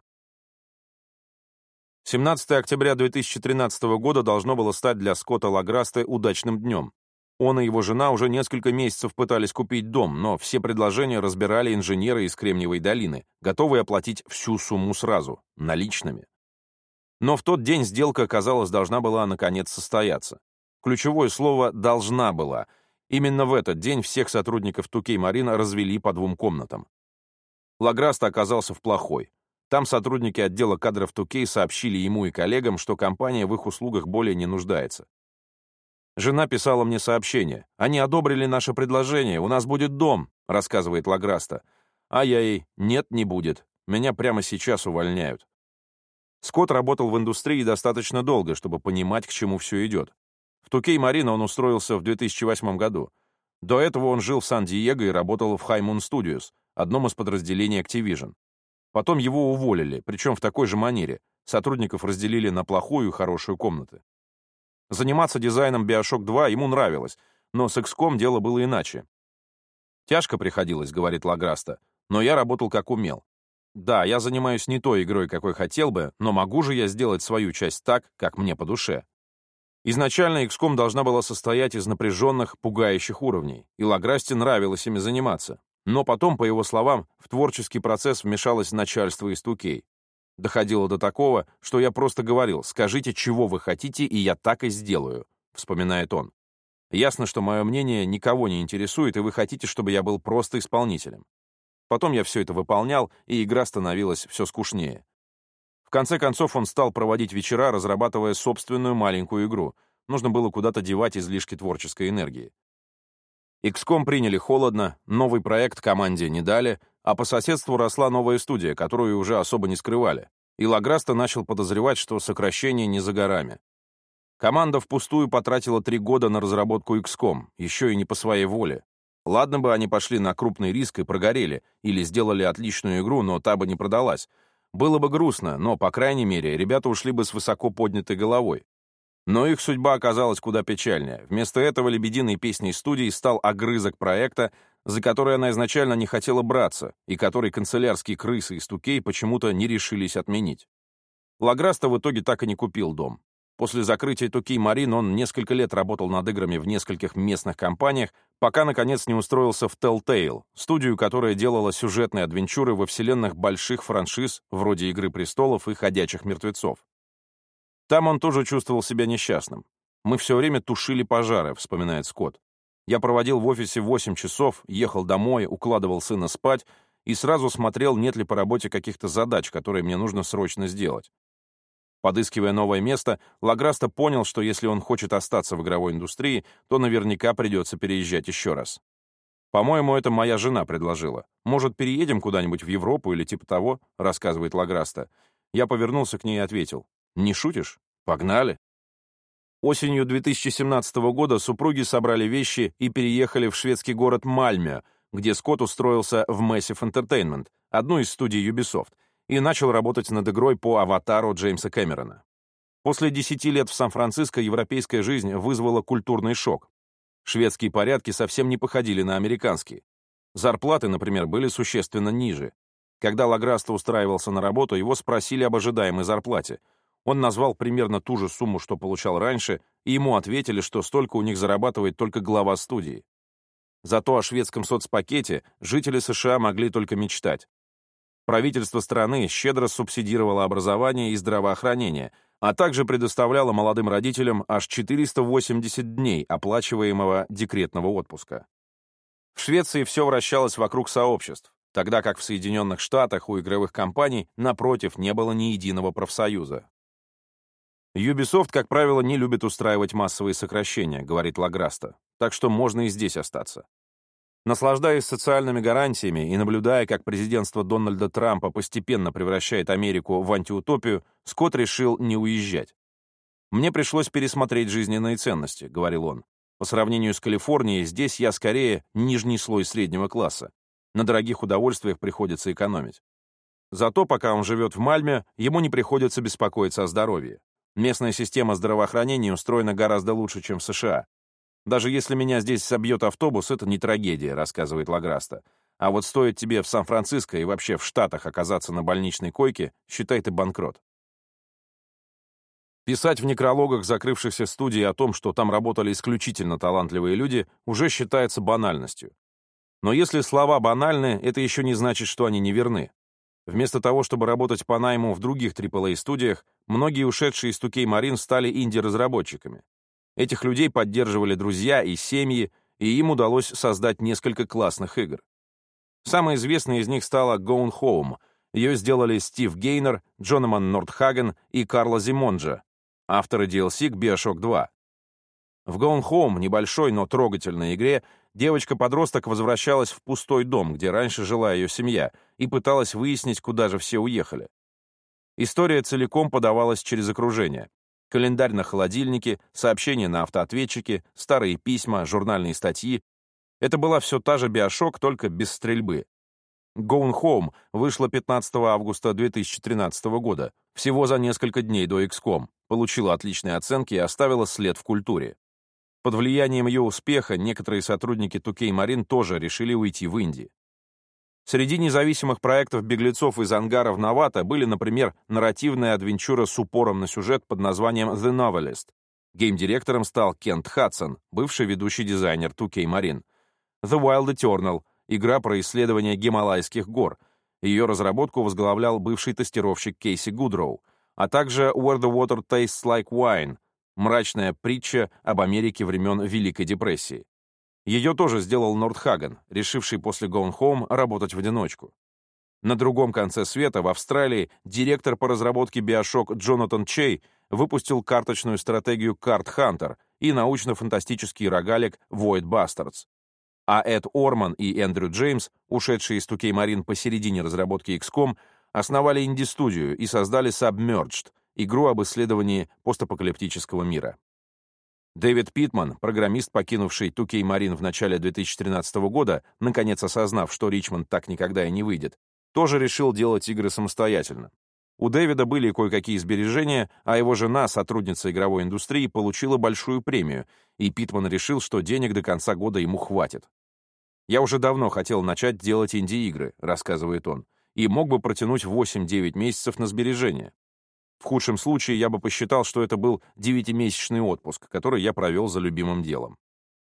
семнадцатого октября две тысячи тринадцатого года должно было стать для Скотта Лаграсте удачным днем. Он и его жена уже несколько месяцев пытались купить дом, но все предложения разбирали инженеры из Кремниевой долины, готовые оплатить всю сумму сразу, наличными. Но в тот день сделка, казалось, должна была наконец состояться. Ключевое слово «должна была». Именно в этот день всех сотрудников ту кей Marine развели по двум комнатам. Лаграсте оказался в плохой. Там сотрудники отдела кадров ту кей сообщили ему и коллегам, что компания в их услугах более не нуждается. «Жена писала мне сообщение. Они одобрили наше предложение, у нас будет дом», — рассказывает Лаграсте. А я ей: «Нет, не будет. Меня прямо сейчас увольняют». Скотт работал в индустрии достаточно долго, чтобы понимать, к чему все идет. В ту кей Marine он устроился в две тысячи восьмом году. До этого он жил в Сан-Диего и работал в High Moon Studios, одном из подразделений Activision. Потом его уволили, причем в такой же манере. Сотрудников разделили на плохую и хорошую комнаты. Заниматься дизайном биошок два ему нравилось, но с икс ком дело было иначе. «Тяжко приходилось», — говорит Лаграсте, «но я работал как умел. Да, я занимаюсь не той игрой, какой хотел бы, но могу же я сделать свою часть так, как мне по душе». Изначально икс ком должна была состоять из напряженных, пугающих уровней, и Лаграсте нравилось ими заниматься. Но потом, по его словам, в творческий процесс вмешалось начальство из ту кей. Доходило до такого, что я просто говорил: «Скажите, чего вы хотите, и я так и сделаю», — вспоминает он. «Ясно, что мое мнение никого не интересует, и вы хотите, чтобы я был просто исполнителем». Потом я все это выполнял, и игра становилась все скучнее. В конце концов, он стал проводить вечера, разрабатывая собственную маленькую игру. Нужно было куда-то девать излишки творческой энергии. икс ком приняли холодно, новый проект команде не дали, а по соседству росла новая студия, которую уже особо не скрывали. И Лаграсте начал подозревать, что сокращение не за горами. Команда впустую потратила три года на разработку икс ком, еще и не по своей воле. Ладно бы они пошли на крупный риск и прогорели, или сделали отличную игру, но та бы не продалась. Было бы грустно, но, по крайней мере, ребята ушли бы с высоко поднятой головой. Но их судьба оказалась куда печальнее. Вместо этого лебединой песней студии стал огрызок проекта, за который она изначально не хотела браться, и который канцелярские крысы из ту кей почему-то не решились отменить. Лаграсте в итоге так и не купил дом. После закрытия ту кей Marine он несколько лет работал над играми в нескольких местных компаниях, пока, наконец, не устроился в Telltale, студию, которая делала сюжетные адвенчуры во вселенных больших франшиз, вроде «Игры престолов» и «Ходячих мертвецов». Там он тоже чувствовал себя несчастным. «Мы все время тушили пожары», — вспоминает Скотт. «Я проводил в офисе восемь часов, ехал домой, укладывал сына спать и сразу смотрел, нет ли по работе каких-то задач, которые мне нужно срочно сделать. Подыскивая новое место, Лаграста понял, что если он хочет остаться в игровой индустрии, то наверняка придется переезжать еще раз. «По-моему, это моя жена предложила. Может, переедем куда-нибудь в Европу или типа того?» — рассказывает Лаграста. Я повернулся к ней и ответил. «Не шутишь? Погнали!» Осенью две тысячи семнадцатого года супруги собрали вещи и переехали в шведский город Мальмё, где Скотт устроился в Massive Entertainment, одну из студий Ubisoft, и начал работать над игрой по «Аватару» Джеймса Кэмерона. После десяти лет в Сан-Франциско европейская жизнь вызвала культурный шок. Шведские порядки совсем не походили на американские. Зарплаты, например, были существенно ниже. Когда Лаграста устраивался на работу, его спросили об ожидаемой зарплате. Он назвал примерно ту же сумму, что получал раньше, и ему ответили, что столько у них зарабатывает только глава студии. Зато о шведском соцпакете жители США могли только мечтать. Правительство страны щедро субсидировало образование и здравоохранение, а также предоставляло молодым родителям аж четыреста восемьдесят дней оплачиваемого декретного отпуска. В Швеции все вращалось вокруг сообществ, тогда как в Соединенных Штатах у игровых компаний, напротив, не было ни единого профсоюза. Ubisoft, как правило, не любит устраивать массовые сокращения, говорит Лаграста, так что можно и здесь остаться. Наслаждаясь социальными гарантиями и наблюдая, как президентство Дональда Трампа постепенно превращает Америку в антиутопию, Скотт решил не уезжать. «Мне пришлось пересмотреть жизненные ценности», — говорил он. «По сравнению с Калифорнией, здесь я скорее нижний слой среднего класса. На дорогих удовольствиях приходится экономить. Зато, пока он живет в Мальме, ему не приходится беспокоиться о здоровье. Местная система здравоохранения устроена гораздо лучше, чем в США. Даже если меня здесь собьет автобус, это не трагедия», — рассказывает Лаграста. «А вот стоит тебе в Сан-Франциско и вообще в Штатах оказаться на больничной койке, считай, ты банкрот». Писать в некрологах закрывшихся студий о том, что там работали исключительно талантливые люди, уже считается банальностью. Но если слова банальны, это еще не значит, что они неверны. Вместо того, чтобы работать по найму в других трипл эй-студиях, многие ушедшие из ту кей Marine стали инди-разработчиками. Этих людей поддерживали друзья и семьи, и им удалось создать несколько классных игр. Самой известной из них стала Gone Home. Ее сделали Стив Гейнер, Джонаман Нордхаген и Карло Зимонджа, авторы ди эл си к Bioshock два. В Gone Home, небольшой, но трогательной игре, девочка-подросток возвращалась в пустой дом, где раньше жила ее семья, и пыталась выяснить, куда же все уехали. История целиком подавалась через окружение. Календарь на холодильнике, сообщения на автоответчике, старые письма, журнальные статьи. Это была все та же Bioshock, только без стрельбы. Gone Home вышла пятнадцатого августа две тысячи тринадцатого года, всего за несколько дней до икс ком, получила отличные оценки и оставила след в культуре. Под влиянием ее успеха некоторые сотрудники ту кей Marine тоже решили уйти в инди. Среди независимых проектов беглецов из ангаров Навата были, например, нарративная адвенчура с упором на сюжет под названием The Novelist. Гейм-директором стал Кент Хадсон, бывший ведущий дизайнер ту кей Marine. The Wild Eternal — игра про исследование Гималайских гор. Ее разработку возглавлял бывший тестировщик Кейси Гудроу, а также Where the Water Tastes Like Wine — мрачная притча об Америке времен Великой депрессии. Ее тоже сделал Нордхаген, решивший после Gone Home работать в одиночку. На другом конце света, в Австралии, директор по разработке Bioshock Джонатан Чей выпустил карточную стратегию Card Hunter и научно-фантастический рогалик Void Bastards. А Эд Орман и Эндрю Джеймс, ушедшие из ту кей Marine посередине разработки икс ком, основали инди-студию и создали Submerged, игру об исследовании постапокалиптического мира. Дэвид Питман, программист, покинувший ту кей Marine в начале две тысячи тринадцатого года, наконец осознав, что Ричмонд так никогда и не выйдет, тоже решил делать игры самостоятельно. У Дэвида были кое-какие сбережения, а его жена, сотрудница игровой индустрии, получила большую премию, и Питман решил, что денег до конца года ему хватит. «Я уже давно хотел начать делать инди-игры», — рассказывает он, «и мог бы протянуть восемь-девять месяцев на сбережения. В худшем случае я бы посчитал, что это был девятимесячный отпуск, который я провел за любимым делом».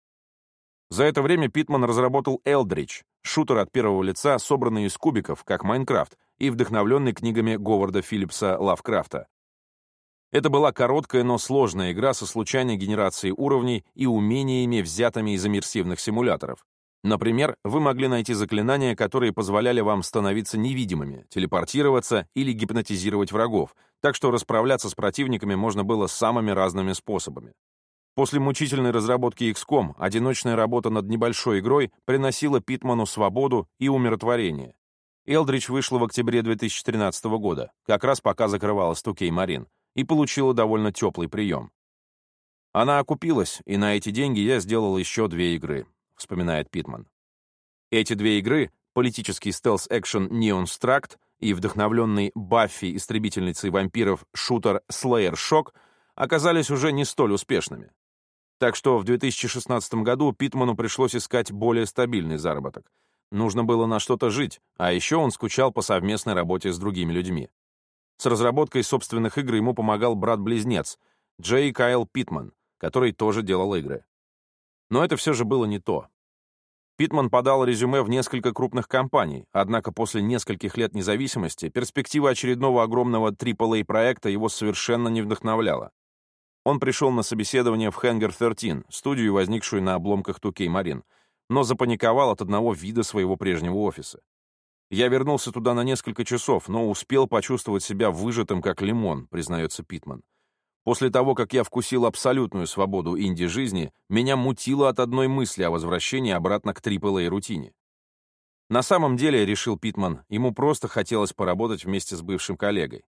За это время Питман разработал Eldritch, шутер от первого лица, собранный из кубиков, как Майнкрафт, и вдохновленный книгами Говарда Филлипса Лавкрафта. Это была короткая, но сложная игра со случайной генерацией уровней и умениями, взятыми из иммерсивных симуляторов. Например, вы могли найти заклинания, которые позволяли вам становиться невидимыми, телепортироваться или гипнотизировать врагов, так что расправляться с противниками можно было самыми разными способами. После мучительной разработки икс ком одиночная работа над небольшой игрой приносила Питману свободу и умиротворение. Элдридж вышла в октябре две тысячи тринадцатого года, как раз пока закрывалась ту кей Marine, и получила довольно теплый прием. «Она окупилась, и на эти деньги я сделал еще две игры», — вспоминает Питман. Эти две игры, политический стелс-экшен Neon Struct и вдохновленный Баффи истребительницей вампиров шутер Slayer Shock, оказались уже не столь успешными. Так что в две тысячи шестнадцатом году Питману пришлось искать более стабильный заработок. Нужно было на что-то жить, а еще он скучал по совместной работе с другими людьми. С разработкой собственных игр ему помогал брат-близнец Джей Кайл Питман, который тоже делал игры. Но это все же было не то. Питман подал резюме в несколько крупных компаний, однако после нескольких лет независимости перспектива очередного огромного трипл эй-проекта его совершенно не вдохновляла. Он пришел на собеседование в Hangar тринадцать, студию, возникшую на обломках ту кей Marine, но запаниковал от одного вида своего прежнего офиса. «Я вернулся туда на несколько часов, но успел почувствовать себя выжатым, как лимон», признается Питман. «После того, как я вкусил абсолютную свободу инди-жизни, меня мутило от одной мысли о возвращении обратно к трипл эй-рутине». На самом деле, решил Питман, ему просто хотелось поработать вместе с бывшим коллегой.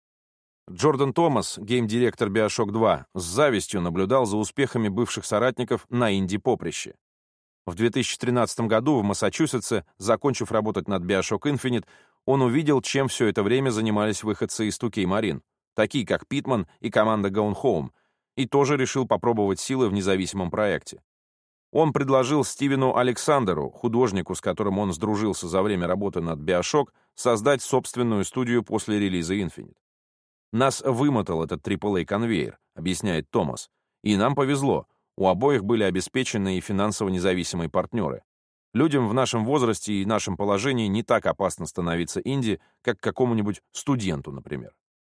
Джордан Томас, гейм-директор биошок два, с завистью наблюдал за успехами бывших соратников на инди-поприще. В две тысячи тринадцатом году в Массачусетсе, закончив работать над биошок Infinite, он увидел, чем все это время занимались выходцы из ту кей Marine, такие как Питман и команда Gone Home, и тоже решил попробовать силы в независимом проекте. Он предложил Стивену Александеру, художнику, с которым он сдружился за время работы над биошок, создать собственную студию после релиза Infinite. «Нас вымотал этот трипл эй-конвейер», — объясняет Томас. «И нам повезло. У обоих были обеспеченные и финансово независимые партнеры. Людям в нашем возрасте и нашем положении не так опасно становиться инди, как какому-нибудь студенту, например».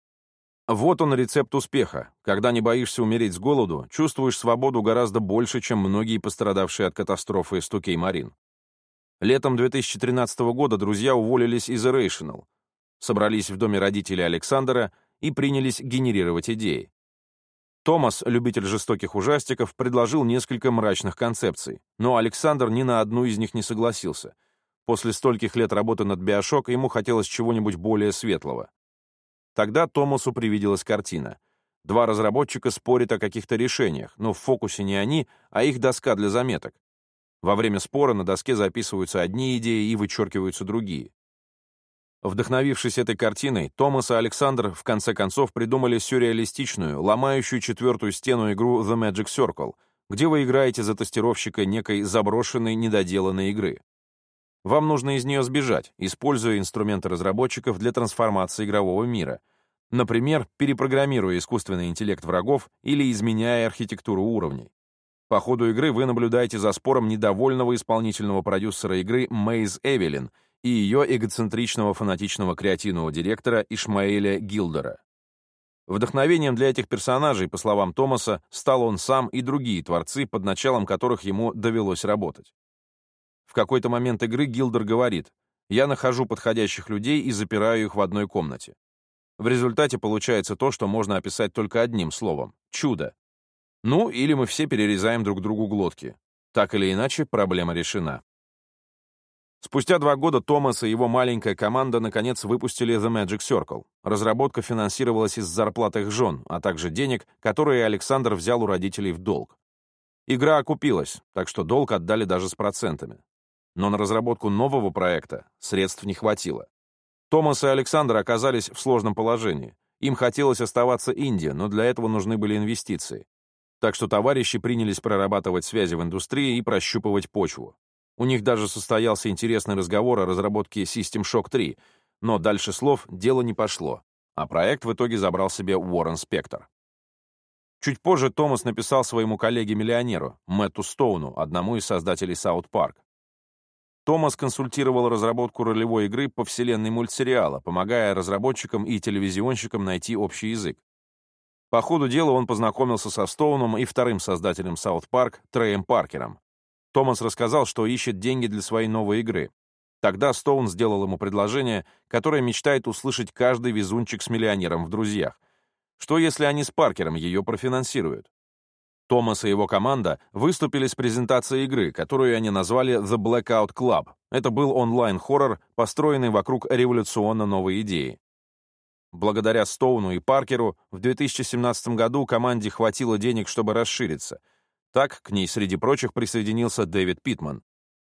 Вот он рецепт успеха. Когда не боишься умереть с голоду, чувствуешь свободу гораздо больше, чем многие пострадавшие от катастрофы из ту кей Marine. Летом две тысячи тринадцатого года друзья уволились из Irrational, собрались в доме родителей Александера и принялись генерировать идеи. Томас, любитель жестоких ужастиков, предложил несколько мрачных концепций, но Александр ни на одну из них не согласился. После стольких лет работы над биошок ему хотелось чего-нибудь более светлого. Тогда Томасу привиделась картина. Два разработчика спорят о каких-то решениях, но в фокусе не они, а их доска для заметок. Во время спора на доске записываются одни идеи и вычеркиваются другие. Вдохновившись этой картиной, Томас и Александр в конце концов придумали сюрреалистичную, ломающую четвертую стену игру The Magic Circle, где вы играете за тестировщика некой заброшенной, недоделанной игры. Вам нужно из нее сбежать, используя инструменты разработчиков для трансформации игрового мира, например, перепрограммируя искусственный интеллект врагов или изменяя архитектуру уровней. По ходу игры вы наблюдаете за спором недовольного исполнительного продюсера игры Мэйз Эвелин и ее эгоцентричного фанатичного креативного директора Ишмаэля Гилдера. Вдохновением для этих персонажей, по словам Томаса, стал он сам и другие творцы, под началом которых ему довелось работать. В какой-то момент игры Гилдер говорит: «Я нахожу подходящих людей и запираю их в одной комнате». В результате получается то, что можно описать только одним словом — чудо. Ну, или мы все перерезаем друг другу глотки. Так или иначе, проблема решена. Спустя два года Томас и его маленькая команда наконец выпустили The Magic Circle. Разработка финансировалась из зарплат их жен, а также денег, которые Александр взял у родителей в долг. Игра окупилась, так что долг отдали даже с процентами. Но на разработку нового проекта средств не хватило. Томас и Александр оказались в сложном положении. Им хотелось оставаться инди, но для этого нужны были инвестиции. Так что товарищи принялись прорабатывать связи в индустрии и прощупывать почву. У них даже состоялся интересный разговор о разработке System Shock три, но дальше слов дело не пошло, а проект в итоге забрал себе Уоррен Спектор. Чуть позже Томас написал своему коллеге-миллионеру, Мэтту Стоуну, одному из создателей South Park. Томас консультировал разработку ролевой игры по вселенной мультсериала, помогая разработчикам и телевизионщикам найти общий язык. По ходу дела он познакомился со Стоуном и вторым создателем South Park, Треем Паркером. Томас рассказал, что ищет деньги для своей новой игры. Тогда Стоун сделал ему предложение, которое мечтает услышать каждый везунчик с миллионером в друзьях. Что если они с Паркером ее профинансируют? Томас и его команда выступили с презентацией игры, которую они назвали The Blackout Club. Это был онлайн-хоррор, построенный вокруг революционно новой идеи. Благодаря Стоуну и Паркеру в две тысячи семнадцатом году команде хватило денег, чтобы расшириться. Так к ней среди прочих присоединился Дэвид Питман.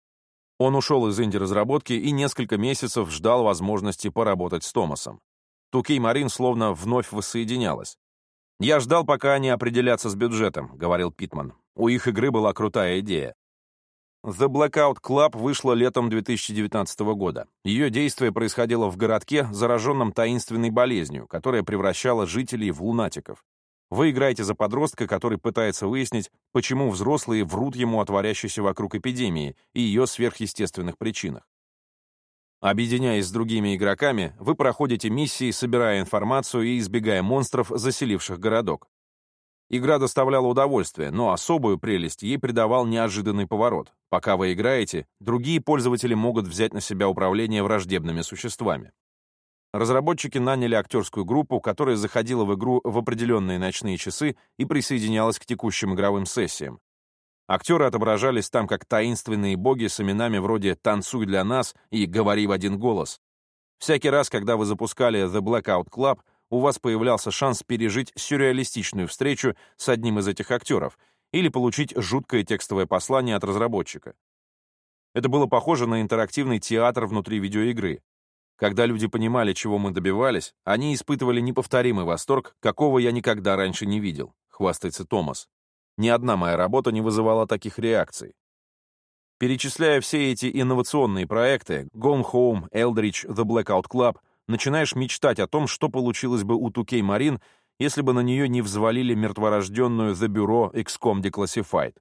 Он ушел из инди-разработки и несколько месяцев ждал возможности поработать с Томасом. ту кей Marine словно вновь воссоединялась. «Я ждал, пока они определятся с бюджетом», — говорил Питман. У их игры была крутая идея. The Blackout Club вышла летом две тысячи девятнадцатого года. Ее действие происходило в городке, зараженном таинственной болезнью, которая превращала жителей в лунатиков. Вы играете за подростка, который пытается выяснить, почему взрослые врут ему о творящейся вокруг эпидемии и ее сверхъестественных причинах. Объединяясь с другими игроками, вы проходите миссии, собирая информацию и избегая монстров, заселивших городок. Игра доставляла удовольствие, но особую прелесть ей придавал неожиданный поворот. Пока вы играете, другие пользователи могут взять на себя управление враждебными существами. Разработчики наняли актерскую группу, которая заходила в игру в определенные ночные часы и присоединялась к текущим игровым сессиям. Актеры отображались там как таинственные боги с именами вроде «Танцуй для нас» и «Говори в один голос». Всякий раз, когда вы запускали The Blackout Club, у вас появлялся шанс пережить сюрреалистичную встречу с одним из этих актеров или получить жуткое текстовое послание от разработчика. Это было похоже на интерактивный театр внутри видеоигры. Когда люди понимали, чего мы добивались, они испытывали неповторимый восторг, какого я никогда раньше не видел, хвастается Томас. Ни одна моя работа не вызывала таких реакций. Перечисляя все эти инновационные проекты Gone Home, Eldritch, The Blackout Club, начинаешь мечтать о том, что получилось бы у ту кей Marine, если бы на нее не взвалили мертворожденную The Bureau икс ком Declassified.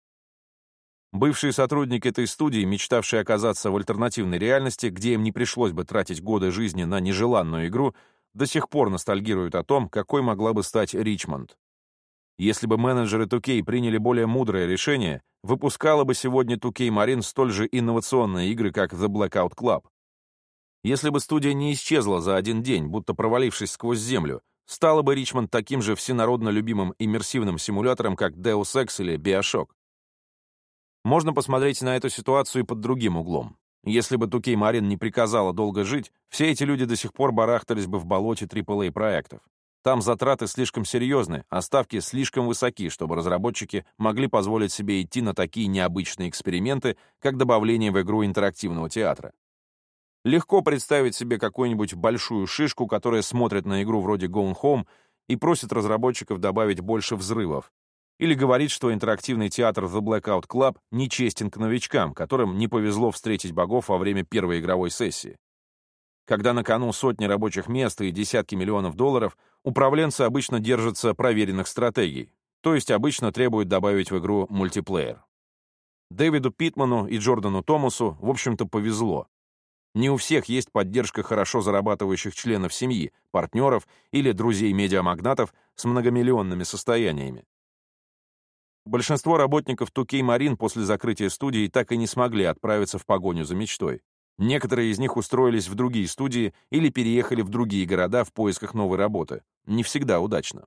Бывшие сотрудники этой студии, мечтавшие оказаться в альтернативной реальности, где им не пришлось бы тратить годы жизни на нежеланную игру, до сих пор ностальгируют о том, какой могла бы стать Ричмонд. Если бы менеджеры ту кей приняли более мудрое решение, выпускала бы сегодня ту кей Marine столь же инновационные игры, как The Blackout Club. Если бы студия не исчезла за один день, будто провалившись сквозь землю, стала бы Ричмонд таким же всенародно любимым иммерсивным симулятором, как Deus Ex или Bioshock. Можно посмотреть на эту ситуацию и под другим углом. Если бы ту кей Marine не приказала долго жить, все эти люди до сих пор барахтались бы в болоте трипл эй проектов. Там затраты слишком серьезны, а ставки слишком высоки, чтобы разработчики могли позволить себе идти на такие необычные эксперименты, как добавление в игру интерактивного театра. Легко представить себе какую-нибудь большую шишку, которая смотрит на игру вроде Gone Home и просит разработчиков добавить больше взрывов. Или говорит, что интерактивный театр The Blackout Club нечестен к новичкам, которым не повезло встретить богов во время первой игровой сессии. Когда на кону сотни рабочих мест и десятки миллионов долларов, управленцы обычно держатся проверенных стратегий, то есть обычно требуют добавить в игру мультиплеер. Дэвиду Питману и Джордану Томасу, в общем-то, повезло. Не у всех есть поддержка хорошо зарабатывающих членов семьи, партнеров или друзей-медиамагнатов с многомиллионными состояниями. Большинство работников ту кей Marine после закрытия студии так и не смогли отправиться в погоню за мечтой. Некоторые из них устроились в другие студии или переехали в другие города в поисках новой работы. Не всегда удачно.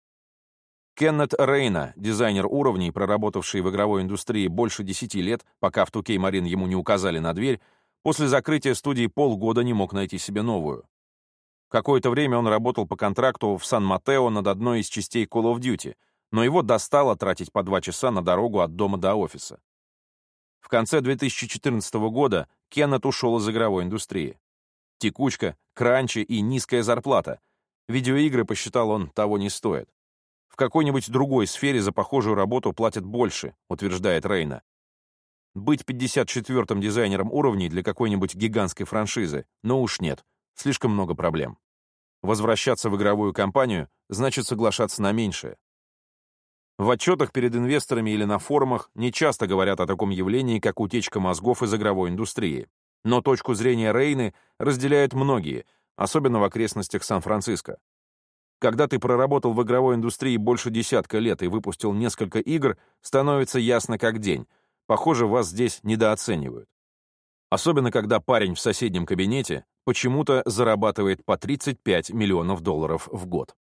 Кеннет Рейна, дизайнер уровней, проработавший в игровой индустрии больше десяти лет, пока в ту кей Marine ему не указали на дверь, после закрытия студии полгода не мог найти себе новую. Какое-то время он работал по контракту в Сан-Матео над одной из частей Call of Duty, но его достало тратить по два часа на дорогу от дома до офиса. В конце две тысячи четырнадцатого года Кеннет ушел из игровой индустрии. Текучка, кранчи и низкая зарплата. Видеоигры, посчитал он, того не стоят. В какой-нибудь другой сфере за похожую работу платят больше, утверждает Рейна. Быть пятьдесят четвёртым дизайнером уровней для какой-нибудь гигантской франшизы, но уж нет, слишком много проблем. Возвращаться в игровую компанию значит соглашаться на меньшее. В отчетах перед инвесторами или на форумах не часто говорят о таком явлении, как утечка мозгов из игровой индустрии. Но точку зрения Рейны разделяют многие, особенно в окрестностях Сан-Франциско. Когда ты проработал в игровой индустрии больше десятка лет и выпустил несколько игр, становится ясно как день. Похоже, вас здесь недооценивают. Особенно, когда парень в соседнем кабинете почему-то зарабатывает по тридцать пять миллионов долларов в год.